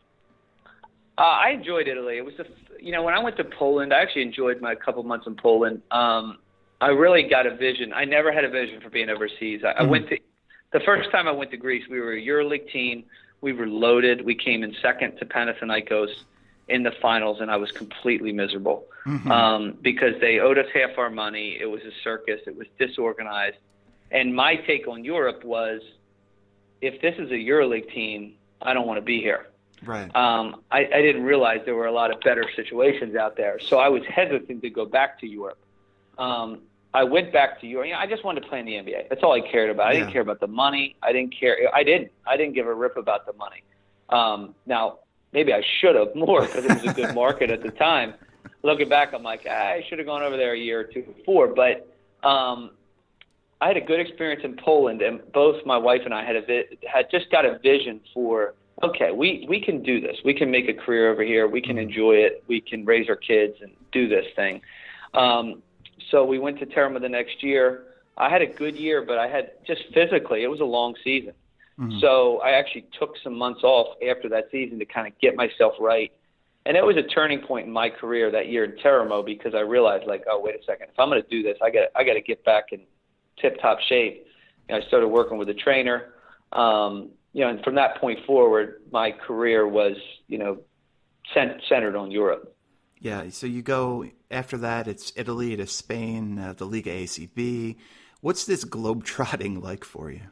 Uh, I enjoyed Italy. It was, a, you know, when I went to Poland, I actually enjoyed my couple months in Poland. Um, I really got a vision. I never had a vision for being overseas. I, mm-hmm. I went to the first time I went to Greece. We were a EuroLeague team. We were loaded. We came in second to Panathinaikos in the finals, and I was completely miserable mm-hmm. um, because they owed us half our money. It was a circus. It was disorganized. And my take on Europe was, if this is a EuroLeague team, I don't want to be here. Right. Um, I, I didn't realize there were a lot of better situations out there, so I was hesitant to go back to Europe. Um, I went back to Europe. You know, I just wanted to play in the N B A. That's all I cared about. I yeah. didn't care about the money. I didn't care. I didn't. I didn't give a rip about the money. Um, now, maybe I should have more because it was a good market at the time. Looking back, I'm like, ah, I should have gone over there a year or two before. But um, I had a good experience in Poland, and both my wife and I had a vi- had just got a vision for, okay, we, we can do this. We can make a career over here. We can enjoy it. We can raise our kids and do this thing. Um, So we went to Teramo the next year. I had a good year, but I had just physically, it was a long season. Mm-hmm. So I actually took some months off after that season to kind of get myself right. And it was a turning point in my career that year in Teramo because I realized, like, oh, wait a second. If I'm going to do this, I got I got to get back in tip-top shape. And I started working with a trainer. Um, you know, and from that point forward, my career was, you know, cent- centered on Europe. Yeah, so you go, after that, it's Italy to Spain, uh, the Liga A C B. What's this globe-trotting like for you?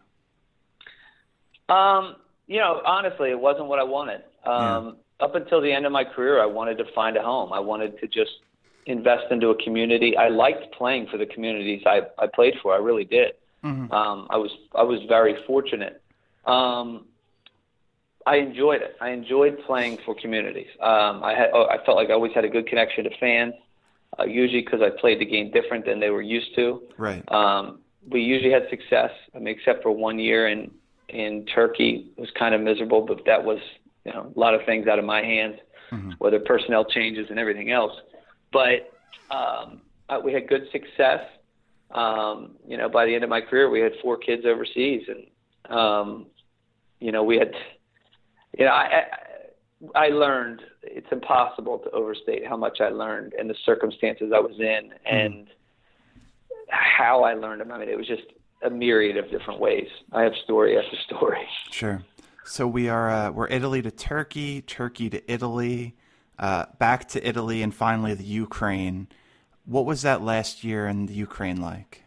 Um, you know, honestly, it wasn't what I wanted. Um, yeah. Up until the end of my career, I wanted to find a home. I wanted to just invest into a community. I liked playing for the communities I, I played for. I really did. Mm-hmm. Um, I was I was very fortunate. Um I enjoyed it. I enjoyed playing for communities. Um, I had, I felt like I always had a good connection to fans, uh, usually because I played the game different than they were used to. Right. Um, we usually had success, I mean, except for one year in in Turkey. It was kind of miserable, but that was, you know, a lot of things out of my hands, mm-hmm. whether personnel changes and everything else. But um, I, we had good success. Um, you know, by the end of my career, we had four kids overseas, and um, you know, we had. You know, I, I I learned it's impossible to overstate how much I learned and the circumstances I was in and mm. how I learned them. I mean, it was just a myriad of different ways. I have story after story. Sure. So we are uh, we're Italy to Turkey, Turkey to Italy. uh, back to Italy, and finally the Ukraine. What was that last year in the Ukraine like?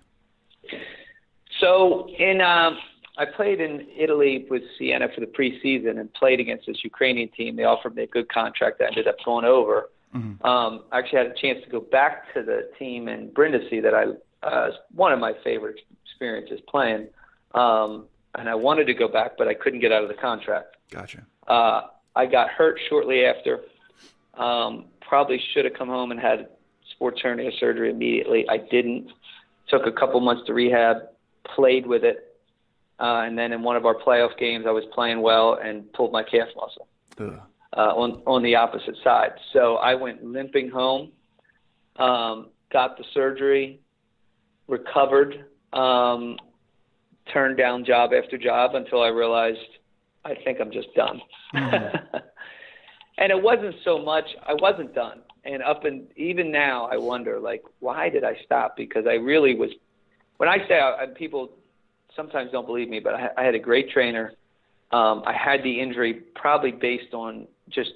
So in um, I played in Italy with Siena for the preseason and played against this Ukrainian team. They offered me a good contract. I ended up going over. Mm-hmm. Um, I actually had a chance to go back to the team in Brindisi that I uh, one of my favorite experiences playing. Um, and I wanted to go back, but I couldn't get out of the contract. Gotcha. Uh, I got hurt shortly after. Um, probably should have come home and had sports hernia surgery immediately. I didn't. Took a couple months to rehab, played with it, uh, and then in one of our playoff games, I was playing well and pulled my calf muscle uh, on on the opposite side. So I went limping home, um, got the surgery, recovered, um, turned down job after job until I realized I think I'm just done. Mm-hmm. And it wasn't so much, I wasn't done. And up and even now, I wonder, like, why did I stop? Because I really was, when I say, I, people sometimes don't believe me, but I, I had a great trainer. Um, I had the injury probably based on just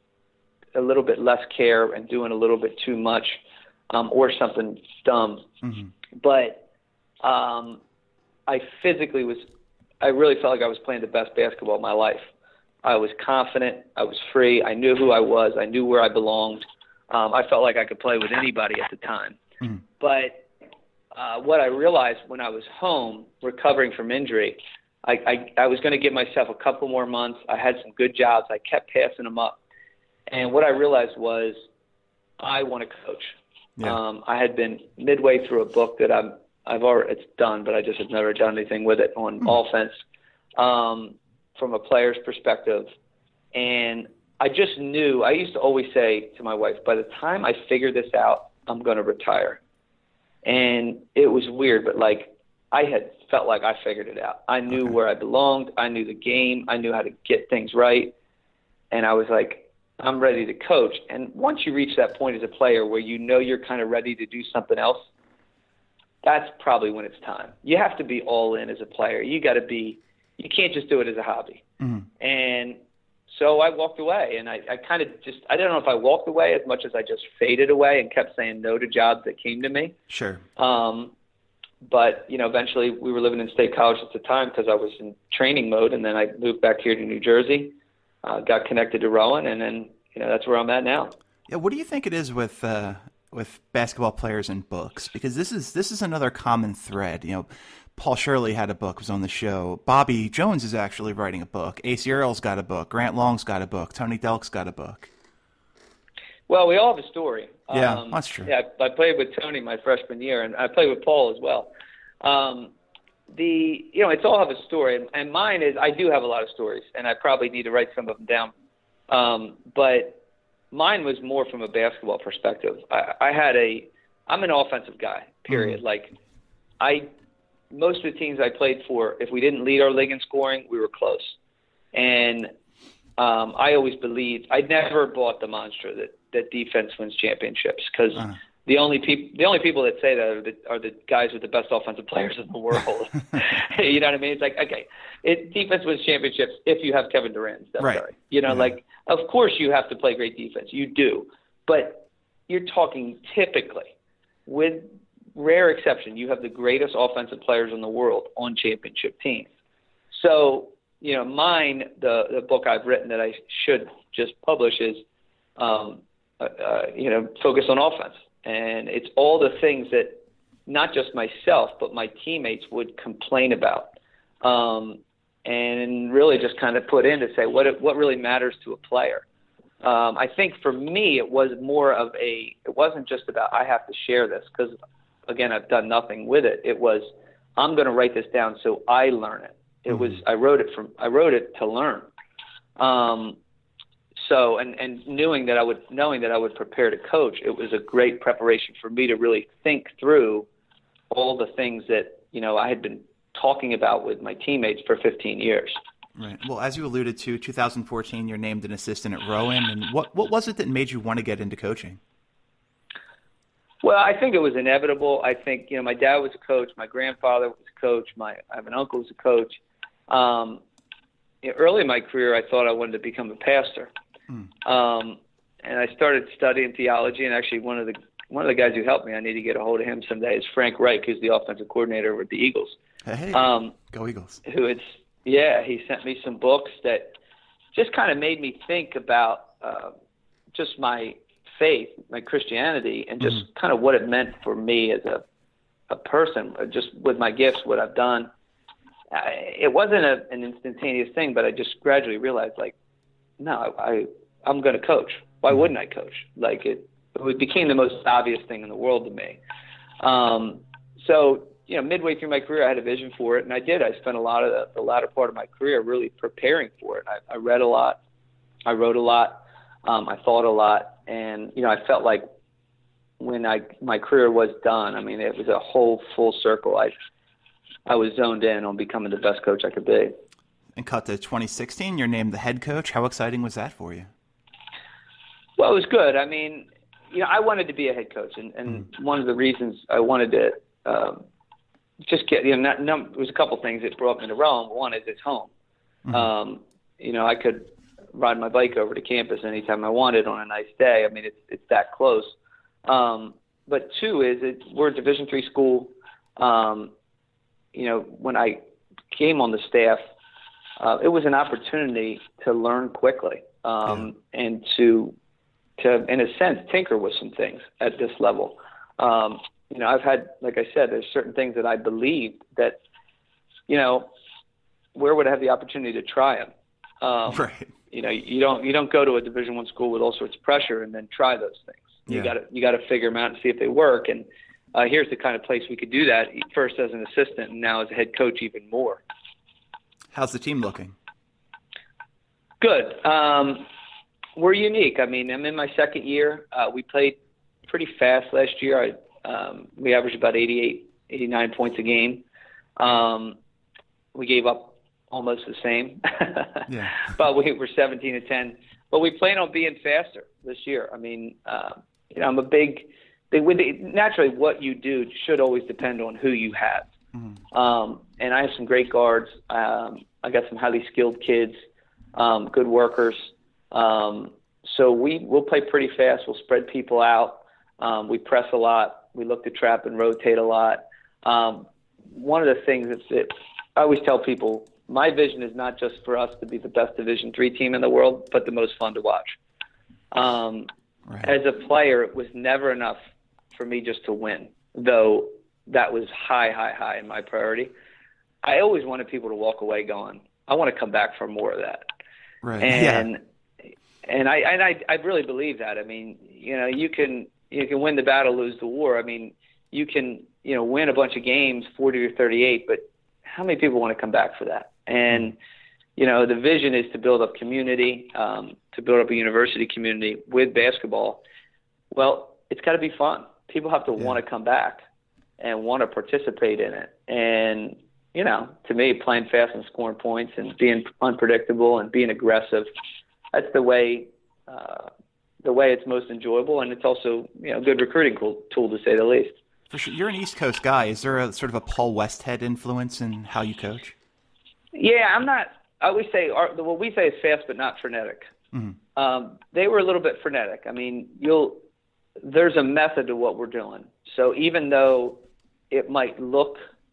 a little bit less care and doing a little bit too much um, or something dumb. Mm-hmm. But um, I physically was, I really felt like I was playing the best basketball of my life. I was confident. I was free. I knew who I was. I knew where I belonged. Um, I felt like I could play with anybody at the time. Mm-hmm. But uh, what I realized when I was home recovering from injury, I, I, I was going to give myself a couple more months. I had some good jobs. I kept passing them up. And what I realized was I want to coach. Yeah. Um, I had been midway through a book that I'm, I've already, it's done, but I just have never done anything with it on mm-hmm. offense. Um, from a player's perspective. And I just knew, I used to always say to my wife, by the time I figure this out, I'm going to retire. And it was weird, but like I had felt like I figured it out. I knew okay. where I belonged. I knew the game. I knew how to get things right. And I was like, I'm ready to coach. And once you reach that point as a player where you know you're kind of ready to do something else, that's probably when it's time. You have to be all in as a player. You got to be, you can't just do it as a hobby. Mm-hmm. And so I walked away, and I, I kind of just, I don't know if I walked away as much as I just faded away and kept saying no to jobs that came to me. Sure. Um, but, you know, eventually we were living in State College at the time because I was in training mode, and then I moved back here to New Jersey, uh, got connected to Rowan, and then, you know, that's where I'm at now. Yeah. What do you think it is with, uh, with basketball players and books? Because this is, this is another common thread, you know. Paul Shirley had a book, was on the show. Bobby Jones is actually writing a book. Ace Earl's got a book. Grant Long's got a book. Tony Delk's got a book. Well, we all have a story. Yeah, um, that's true. Yeah, I played with Tony my freshman year, and I played with Paul as well. Um, the you know, it's all have a story, and, and mine is I do have a lot of stories, and I probably need to write some of them down. Um, but mine was more from a basketball perspective. I, I had a I'm an offensive guy. Period. Mm-hmm. Like I. Most of the teams I played for, if we didn't lead our league in scoring, we were close. And um, I always believed – I never bought the mantra that, that defense wins championships because uh-huh. the only people the only people that say that are the, are the guys with the best offensive players in the world. You know what I mean? It's like, okay, it, defense wins championships if you have Kevin Durant and Steph Curry. Right. You know, yeah. like, of course you have to play great defense. You do. But you're talking typically with – rare exception, you have the greatest offensive players in the world on championship teams. So, you know, mine, the, the book I've written that I should just publish is, um, uh, uh, you know, focus on offense. And it's all the things that not just myself, but my teammates would complain about. Um, and really just kind of put in to say what what really matters to a player. Um, I think for me, it was more of a, it wasn't just about I have to share this because, again, I've done nothing with it. It was, I'm going to write this down so I learn it. It mm-hmm. was, I wrote it from, I wrote it to learn. Um, so, and, and knowing that I would, knowing that I would prepare to coach, it was a great preparation for me to really think through all the things that, you know, I had been talking about with my teammates for fifteen years. Right. Well, as you alluded to, two thousand fourteen, you're named an assistant at Rowan. And what, what was it that made you want to get into coaching? Well, I think it was inevitable. I think, you know, my dad was a coach. My grandfather was a coach. My I have an uncle who's a coach. Um, early in my career, I thought I wanted to become a pastor. Mm. Um, and I started studying theology. And actually, one of the one of the guys who helped me, I need to get a hold of him someday, is Frank Reich, who's the offensive coordinator with the Eagles. Hey, um, go Eagles! Who it's yeah, he sent me some books that just kind of made me think about uh, just my faith, my Christianity, and just mm-hmm. kind of what it meant for me as a a person, just with my gifts, what I've done. I, it wasn't a, an instantaneous thing, but I just gradually realized, like, no, I, I'm going to coach. Why wouldn't I coach? Like, it, it became the most obvious thing in the world to me. Um, so, you know, midway through my career, I had a vision for it, and I did. I spent a lot of the, the latter part of my career really preparing for it. I, I read a lot. I wrote a lot. Um, I thought a lot. And, you know, I felt like when I my career was done, I mean, it was a whole full circle. I I was zoned in on becoming the best coach I could be. And cut to twenty sixteen, you're named the head coach. How exciting was that for you? Well, it was good. I mean, you know, I wanted to be a head coach, and, and mm. one of the reasons I wanted to um, just get, you know, not, not, there was a couple things that brought me to Rome. One is it's home. Mm-hmm. Um, you know, I could ride my bike over to campus anytime I wanted on a nice day. I mean, it's it's that close. Um, but two is it, we're a Division three school. Um, you know, when I came on the staff, uh, it was an opportunity to learn quickly um, yeah. and to, to, in a sense, tinker with some things at this level. Um, you know, I've had, like I said, there's certain things that I believed that, you know, where would I have the opportunity to try them? Um, right. You know, you don't you don't go to a Division One school with all sorts of pressure and then try those things. You yeah. got to you got to figure them out and see if they work. And uh, here's the kind of place we could do that. First as an assistant, and now as a head coach, even more. How's the team looking? Good. Um, we're unique. I mean, I'm in my second year. Uh, we played pretty fast last year. I, um, we averaged about eighty-eight, eighty-nine points a game. Um, we gave up almost the same, yeah. but we were seventeen to ten. But we plan on being faster this year. I mean, uh, you know, I'm a big, big with the, naturally what you do should always depend on who you have. Mm-hmm. Um, and I have some great guards. Um, I got some highly skilled kids, um, good workers. Um, so we we'll play pretty fast. We'll spread people out. Um, we press a lot. We look to trap and rotate a lot. Um, one of the things that, that I always tell people, my vision is not just for us to be the best Division three team in the world, but the most fun to watch. Um, right. As a player, it was never enough for me just to win, though that was high, high, high in my priority. I always wanted people to walk away going, I want to come back for more of that. Right. And yeah. and I and I, I really believe that. I mean, you know, you can you can win the battle, lose the war. I mean, you can, you know, win a bunch of games, forty or thirty-eight, but how many people want to come back for that? And, you know, the vision is to build up community, um, to build up a university community with basketball. Well, it's got to be fun. People have to yeah. want to come back and want to participate in it. And, you know, to me, playing fast and scoring points and being unpredictable and being aggressive, that's the way uh, the way it's most enjoyable. And it's also, you know, a good recruiting tool, to say the least. For sure. You're an East Coast guy. Is there a sort of a Paul Westhead influence in how you coach? Yeah, I'm not. I always say our, what we say is fast, but not frenetic. Mm-hmm. Um, they were a little bit frenetic. I mean, you'll there's a method to what we're doing. So even though it might look,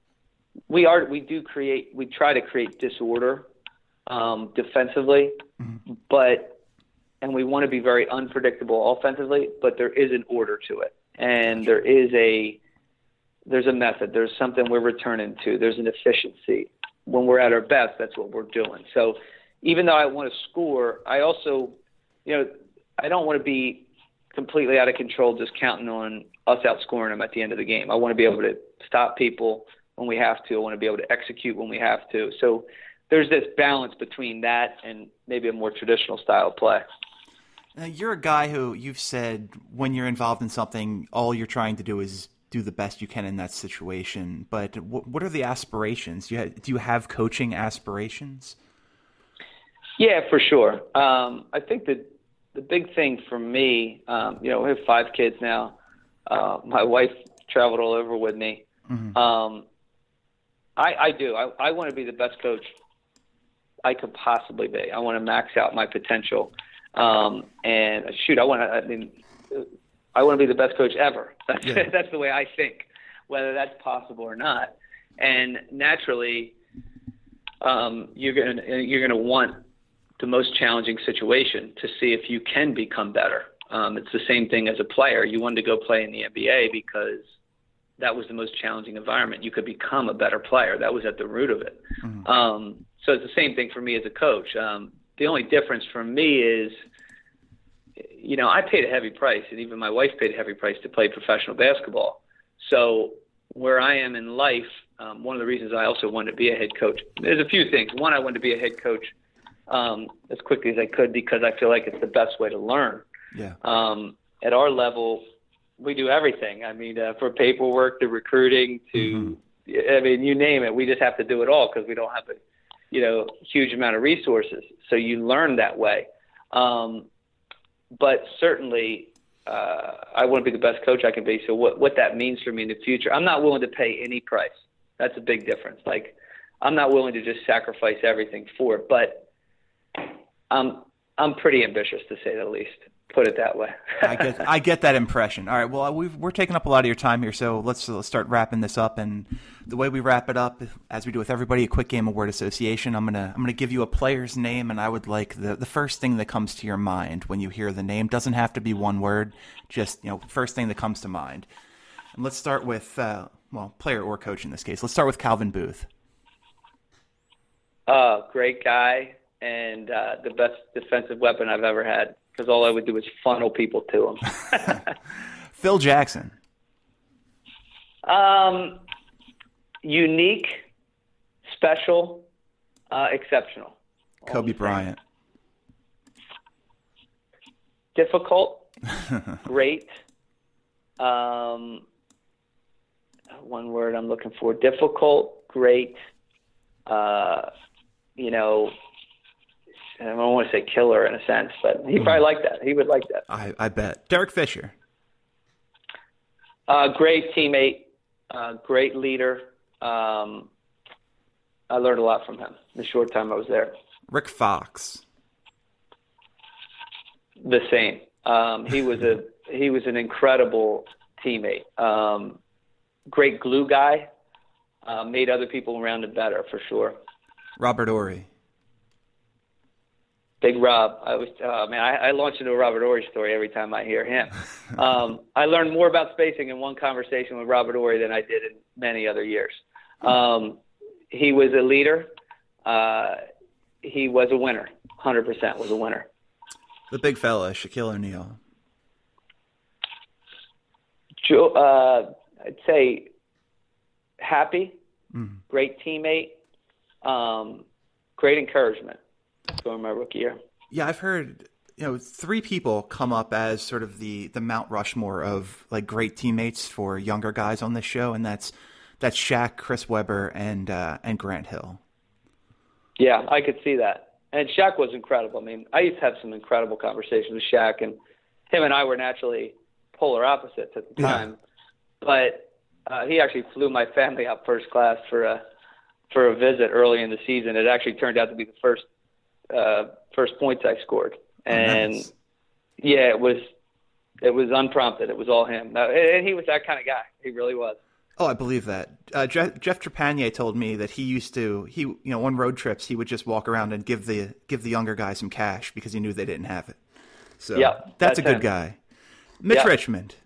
we are we do create we try to create disorder um, defensively, mm-hmm. but and we want to be very unpredictable offensively. But there is an order to it, and there is a there's a method. There's something we're returning to. There's an efficiency. When we're at our best, that's what we're doing. So even though I want to score, I also, you know, I don't want to be completely out of control just counting on us outscoring them at the end of the game. I want to be able to stop people when we have to. I want to be able to execute when we have to. So there's this balance between that and maybe a more traditional style of play. Now, you're a guy who you've said when you're involved in something, all you're trying to do is do the best you can in that situation. But w- what are the aspirations? Do you, have, do you have coaching aspirations? Yeah, for sure. Um, I think that the big thing for me, um, you know, we have five kids now. Uh, my wife traveled all over with me. Mm-hmm. Um, I, I do. I, I want to be the best coach I could possibly be. I want to max out my potential. Um, and shoot, I want to. I mean, I want to be the best coach ever. That's Yeah. that's the way I think, whether that's possible or not. And naturally, um, you're gonna you're gonna want the most challenging situation to see if you can become better. Um, it's the same thing as a player. You wanted to go play in the N B A because that was the most challenging environment. You could become a better player. That was at the root of it. Mm-hmm. Um, so it's the same thing for me as a coach. Um, the only difference for me is, you know, I paid a heavy price, and even my wife paid a heavy price to play professional basketball. So where I am in life, um, one of the reasons I also wanted to be a head coach, there's a few things. One, I wanted to be a head coach um, as quickly as I could because I feel like it's the best way to learn. Yeah. Um, at our level, we do everything. I mean, uh, for paperwork to recruiting to, mm-hmm. I mean, you name it. We just have to do it all because we don't have a, you know, huge amount of resources. So you learn that way. Um, but certainly, uh, I want to be the best coach I can be. So what what that means for me in the future, I'm not willing to pay any price. That's a big difference. Like, I'm not willing to just sacrifice everything for it. But I'm I'm pretty ambitious, to say the least. Put it that way. I get I get that impression. All right, well, we've, we're taking up a lot of your time here, so let's, let's start wrapping this up. And the way we wrap it up, as we do with everybody, a quick game of word association. I'm gonna I'm gonna give you a player's name, and I would like the the first thing that comes to your mind when you hear the name. Doesn't have to be one word, just, you know, first thing that comes to mind. And let's start with uh, well, player or coach in this case. Let's start with Calvin Booth. Uh, great guy, and uh, the best defensive weapon I've ever had. Because all I would do was funnel people to him. Phil Jackson. Um, unique, special, uh, exceptional. Kobe Bryant. Difficult, great. Um, one word I'm looking for: difficult, great. Uh, you know. I don't want to say killer in a sense, but he probably liked that. He would like that. I, I bet. Derek Fisher. Uh, great teammate, uh, great leader. Um, I learned a lot from him the short time I was there. Rick Fox. The same. Um, he was a he was an incredible teammate. Um, great glue guy. Uh, made other people around him better for sure. Robert Horry. Big Rob. I was, uh, man, I, I launch into a Robert Horry story every time I hear him. Um, I learned more about spacing in one conversation with Robert Horry than I did in many other years. Um, he was a leader. Uh, he was a winner. one hundred percent was a winner. The big fella, Shaquille O'Neal. Joe, uh, I'd say happy, mm. great teammate, um, great encouragement. During my rookie year. Yeah, I've heard, you know, three people come up as sort of the, the Mount Rushmore of like great teammates for younger guys on this show, and that's that's Shaq, Chris Webber, and uh, and Grant Hill. Yeah, I could see that. And Shaq was incredible. I mean, I used to have some incredible conversations with Shaq, and him and I were naturally polar opposites at the time. Yeah. But uh, he actually flew my family out first class for a for a visit early in the season. It actually turned out to be the first. Uh, first points I scored, and oh, nice. yeah, it was it was unprompted. It was all him, and he was that kind of guy. He really was. Oh, I believe that. Uh, Jeff, Jeff Trepanier told me that he used to he you know on road trips he would just walk around and give the give the younger guys some cash because he knew they didn't have it. So yep, that's, that's a good him. guy. Mitch yep. Richmond.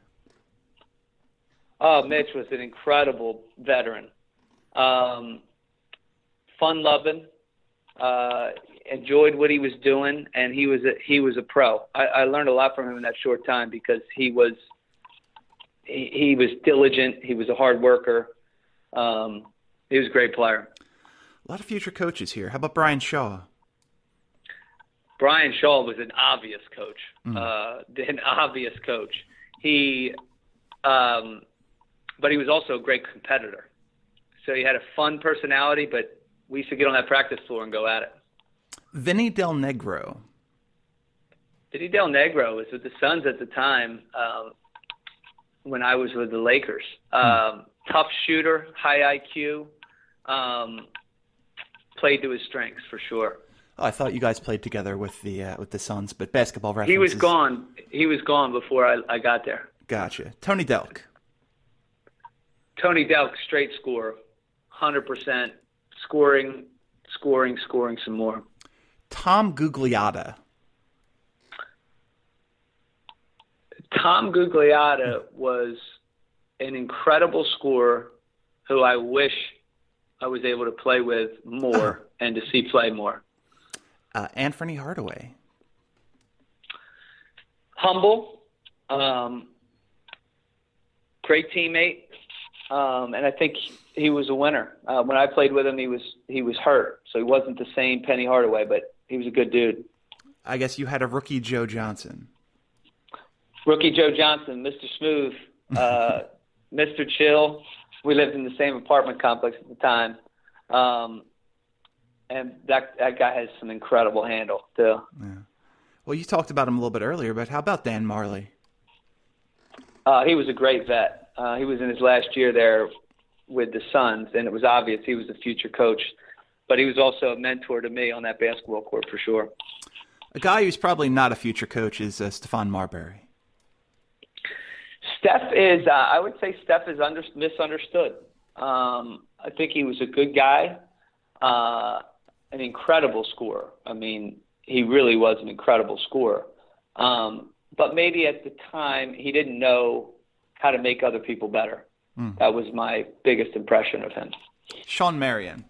Oh, Mitch was an incredible veteran. Um, fun loving. Uh, enjoyed what he was doing, and he was a, he was a pro. I, I learned a lot from him in that short time because he was he, he was diligent. He was a hard worker. Um, he was a great player. A lot of future coaches here. How about Brian Shaw? Brian Shaw was an obvious coach. Mm. Uh, an obvious coach. He, um, but he was also a great competitor. So he had a fun personality, but we used to get on that practice floor and go at it. Vinny Del Negro. Vinny Del Negro was with the Suns at the time um, when I was with the Lakers. Um, hmm. Tough shooter, high I Q, um, played to his strengths for sure. Oh, I thought you guys played together with the uh, with the Suns, but basketball references. He was gone. He was gone before I, I got there. Gotcha. Tony Delk. Tony Delk, straight scorer, one hundred percent scoring, scoring, scoring some more. Tom Gugliotta. Tom Gugliotta was an incredible scorer who I wish I was able to play with more and to see play more. Uh, Anthony Hardaway. Humble, um, great teammate, um, and I think he was a winner. Uh, when I played with him, he was he was hurt, so he wasn't the same Penny Hardaway, but he was a good dude. I guess you had a rookie Joe Johnson. Rookie Joe Johnson, Mister Smooth, uh, Mister Chill. We lived in the same apartment complex at the time. Um, and that that guy has some incredible handle, too. Yeah. Well, you talked about him a little bit earlier, but how about Dan Marley? Uh, he was a great vet. Uh, he was in his last year there with the Suns, and it was obvious he was a future coach. But he was also a mentor to me on that basketball court for sure. A guy who's probably not a future coach is uh, Stephon Marbury. Steph is, uh, I would say Steph is under, misunderstood. Um, I think he was a good guy, uh, an incredible scorer. I mean, he really was an incredible scorer. Um, but maybe at the time he didn't know how to make other people better. Mm. That was my biggest impression of him. Shawn Marion.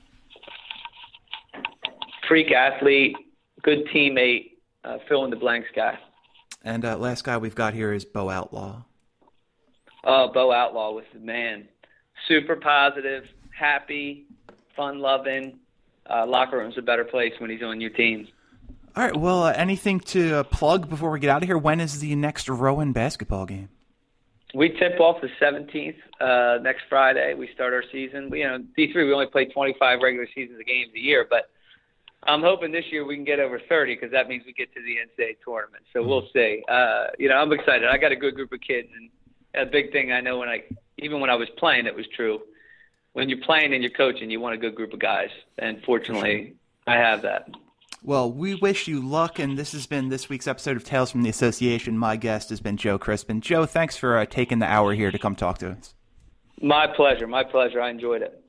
Freak athlete, good teammate, uh, fill in the blanks guy. And uh, last guy we've got here is Bo Outlaw. Oh, Bo Outlaw was the man. Super positive, happy, fun-loving. Uh, locker room's a better place when he's on your team. All right, well, uh, anything to uh, plug before we get out of here? When is the next Rowan basketball game? We tip off the seventeenth, uh, next Friday. We start our season. We, you know, D three, we only play twenty-five regular seasons of games a year, but I'm hoping this year we can get over thirty because that means we get to the N C double A tournament. So we'll see. Uh, you know, I'm excited. I got a good group of kids, and a big thing I know when I, even when I was playing, it was true. When you're playing and you're coaching, you want a good group of guys, and fortunately, I have that. Well, we wish you luck, and this has been this week's episode of Tales from the Association. My guest has been Joe Crispin. Joe, thanks for uh, taking the hour here to come talk to us. My pleasure. My pleasure. I enjoyed it.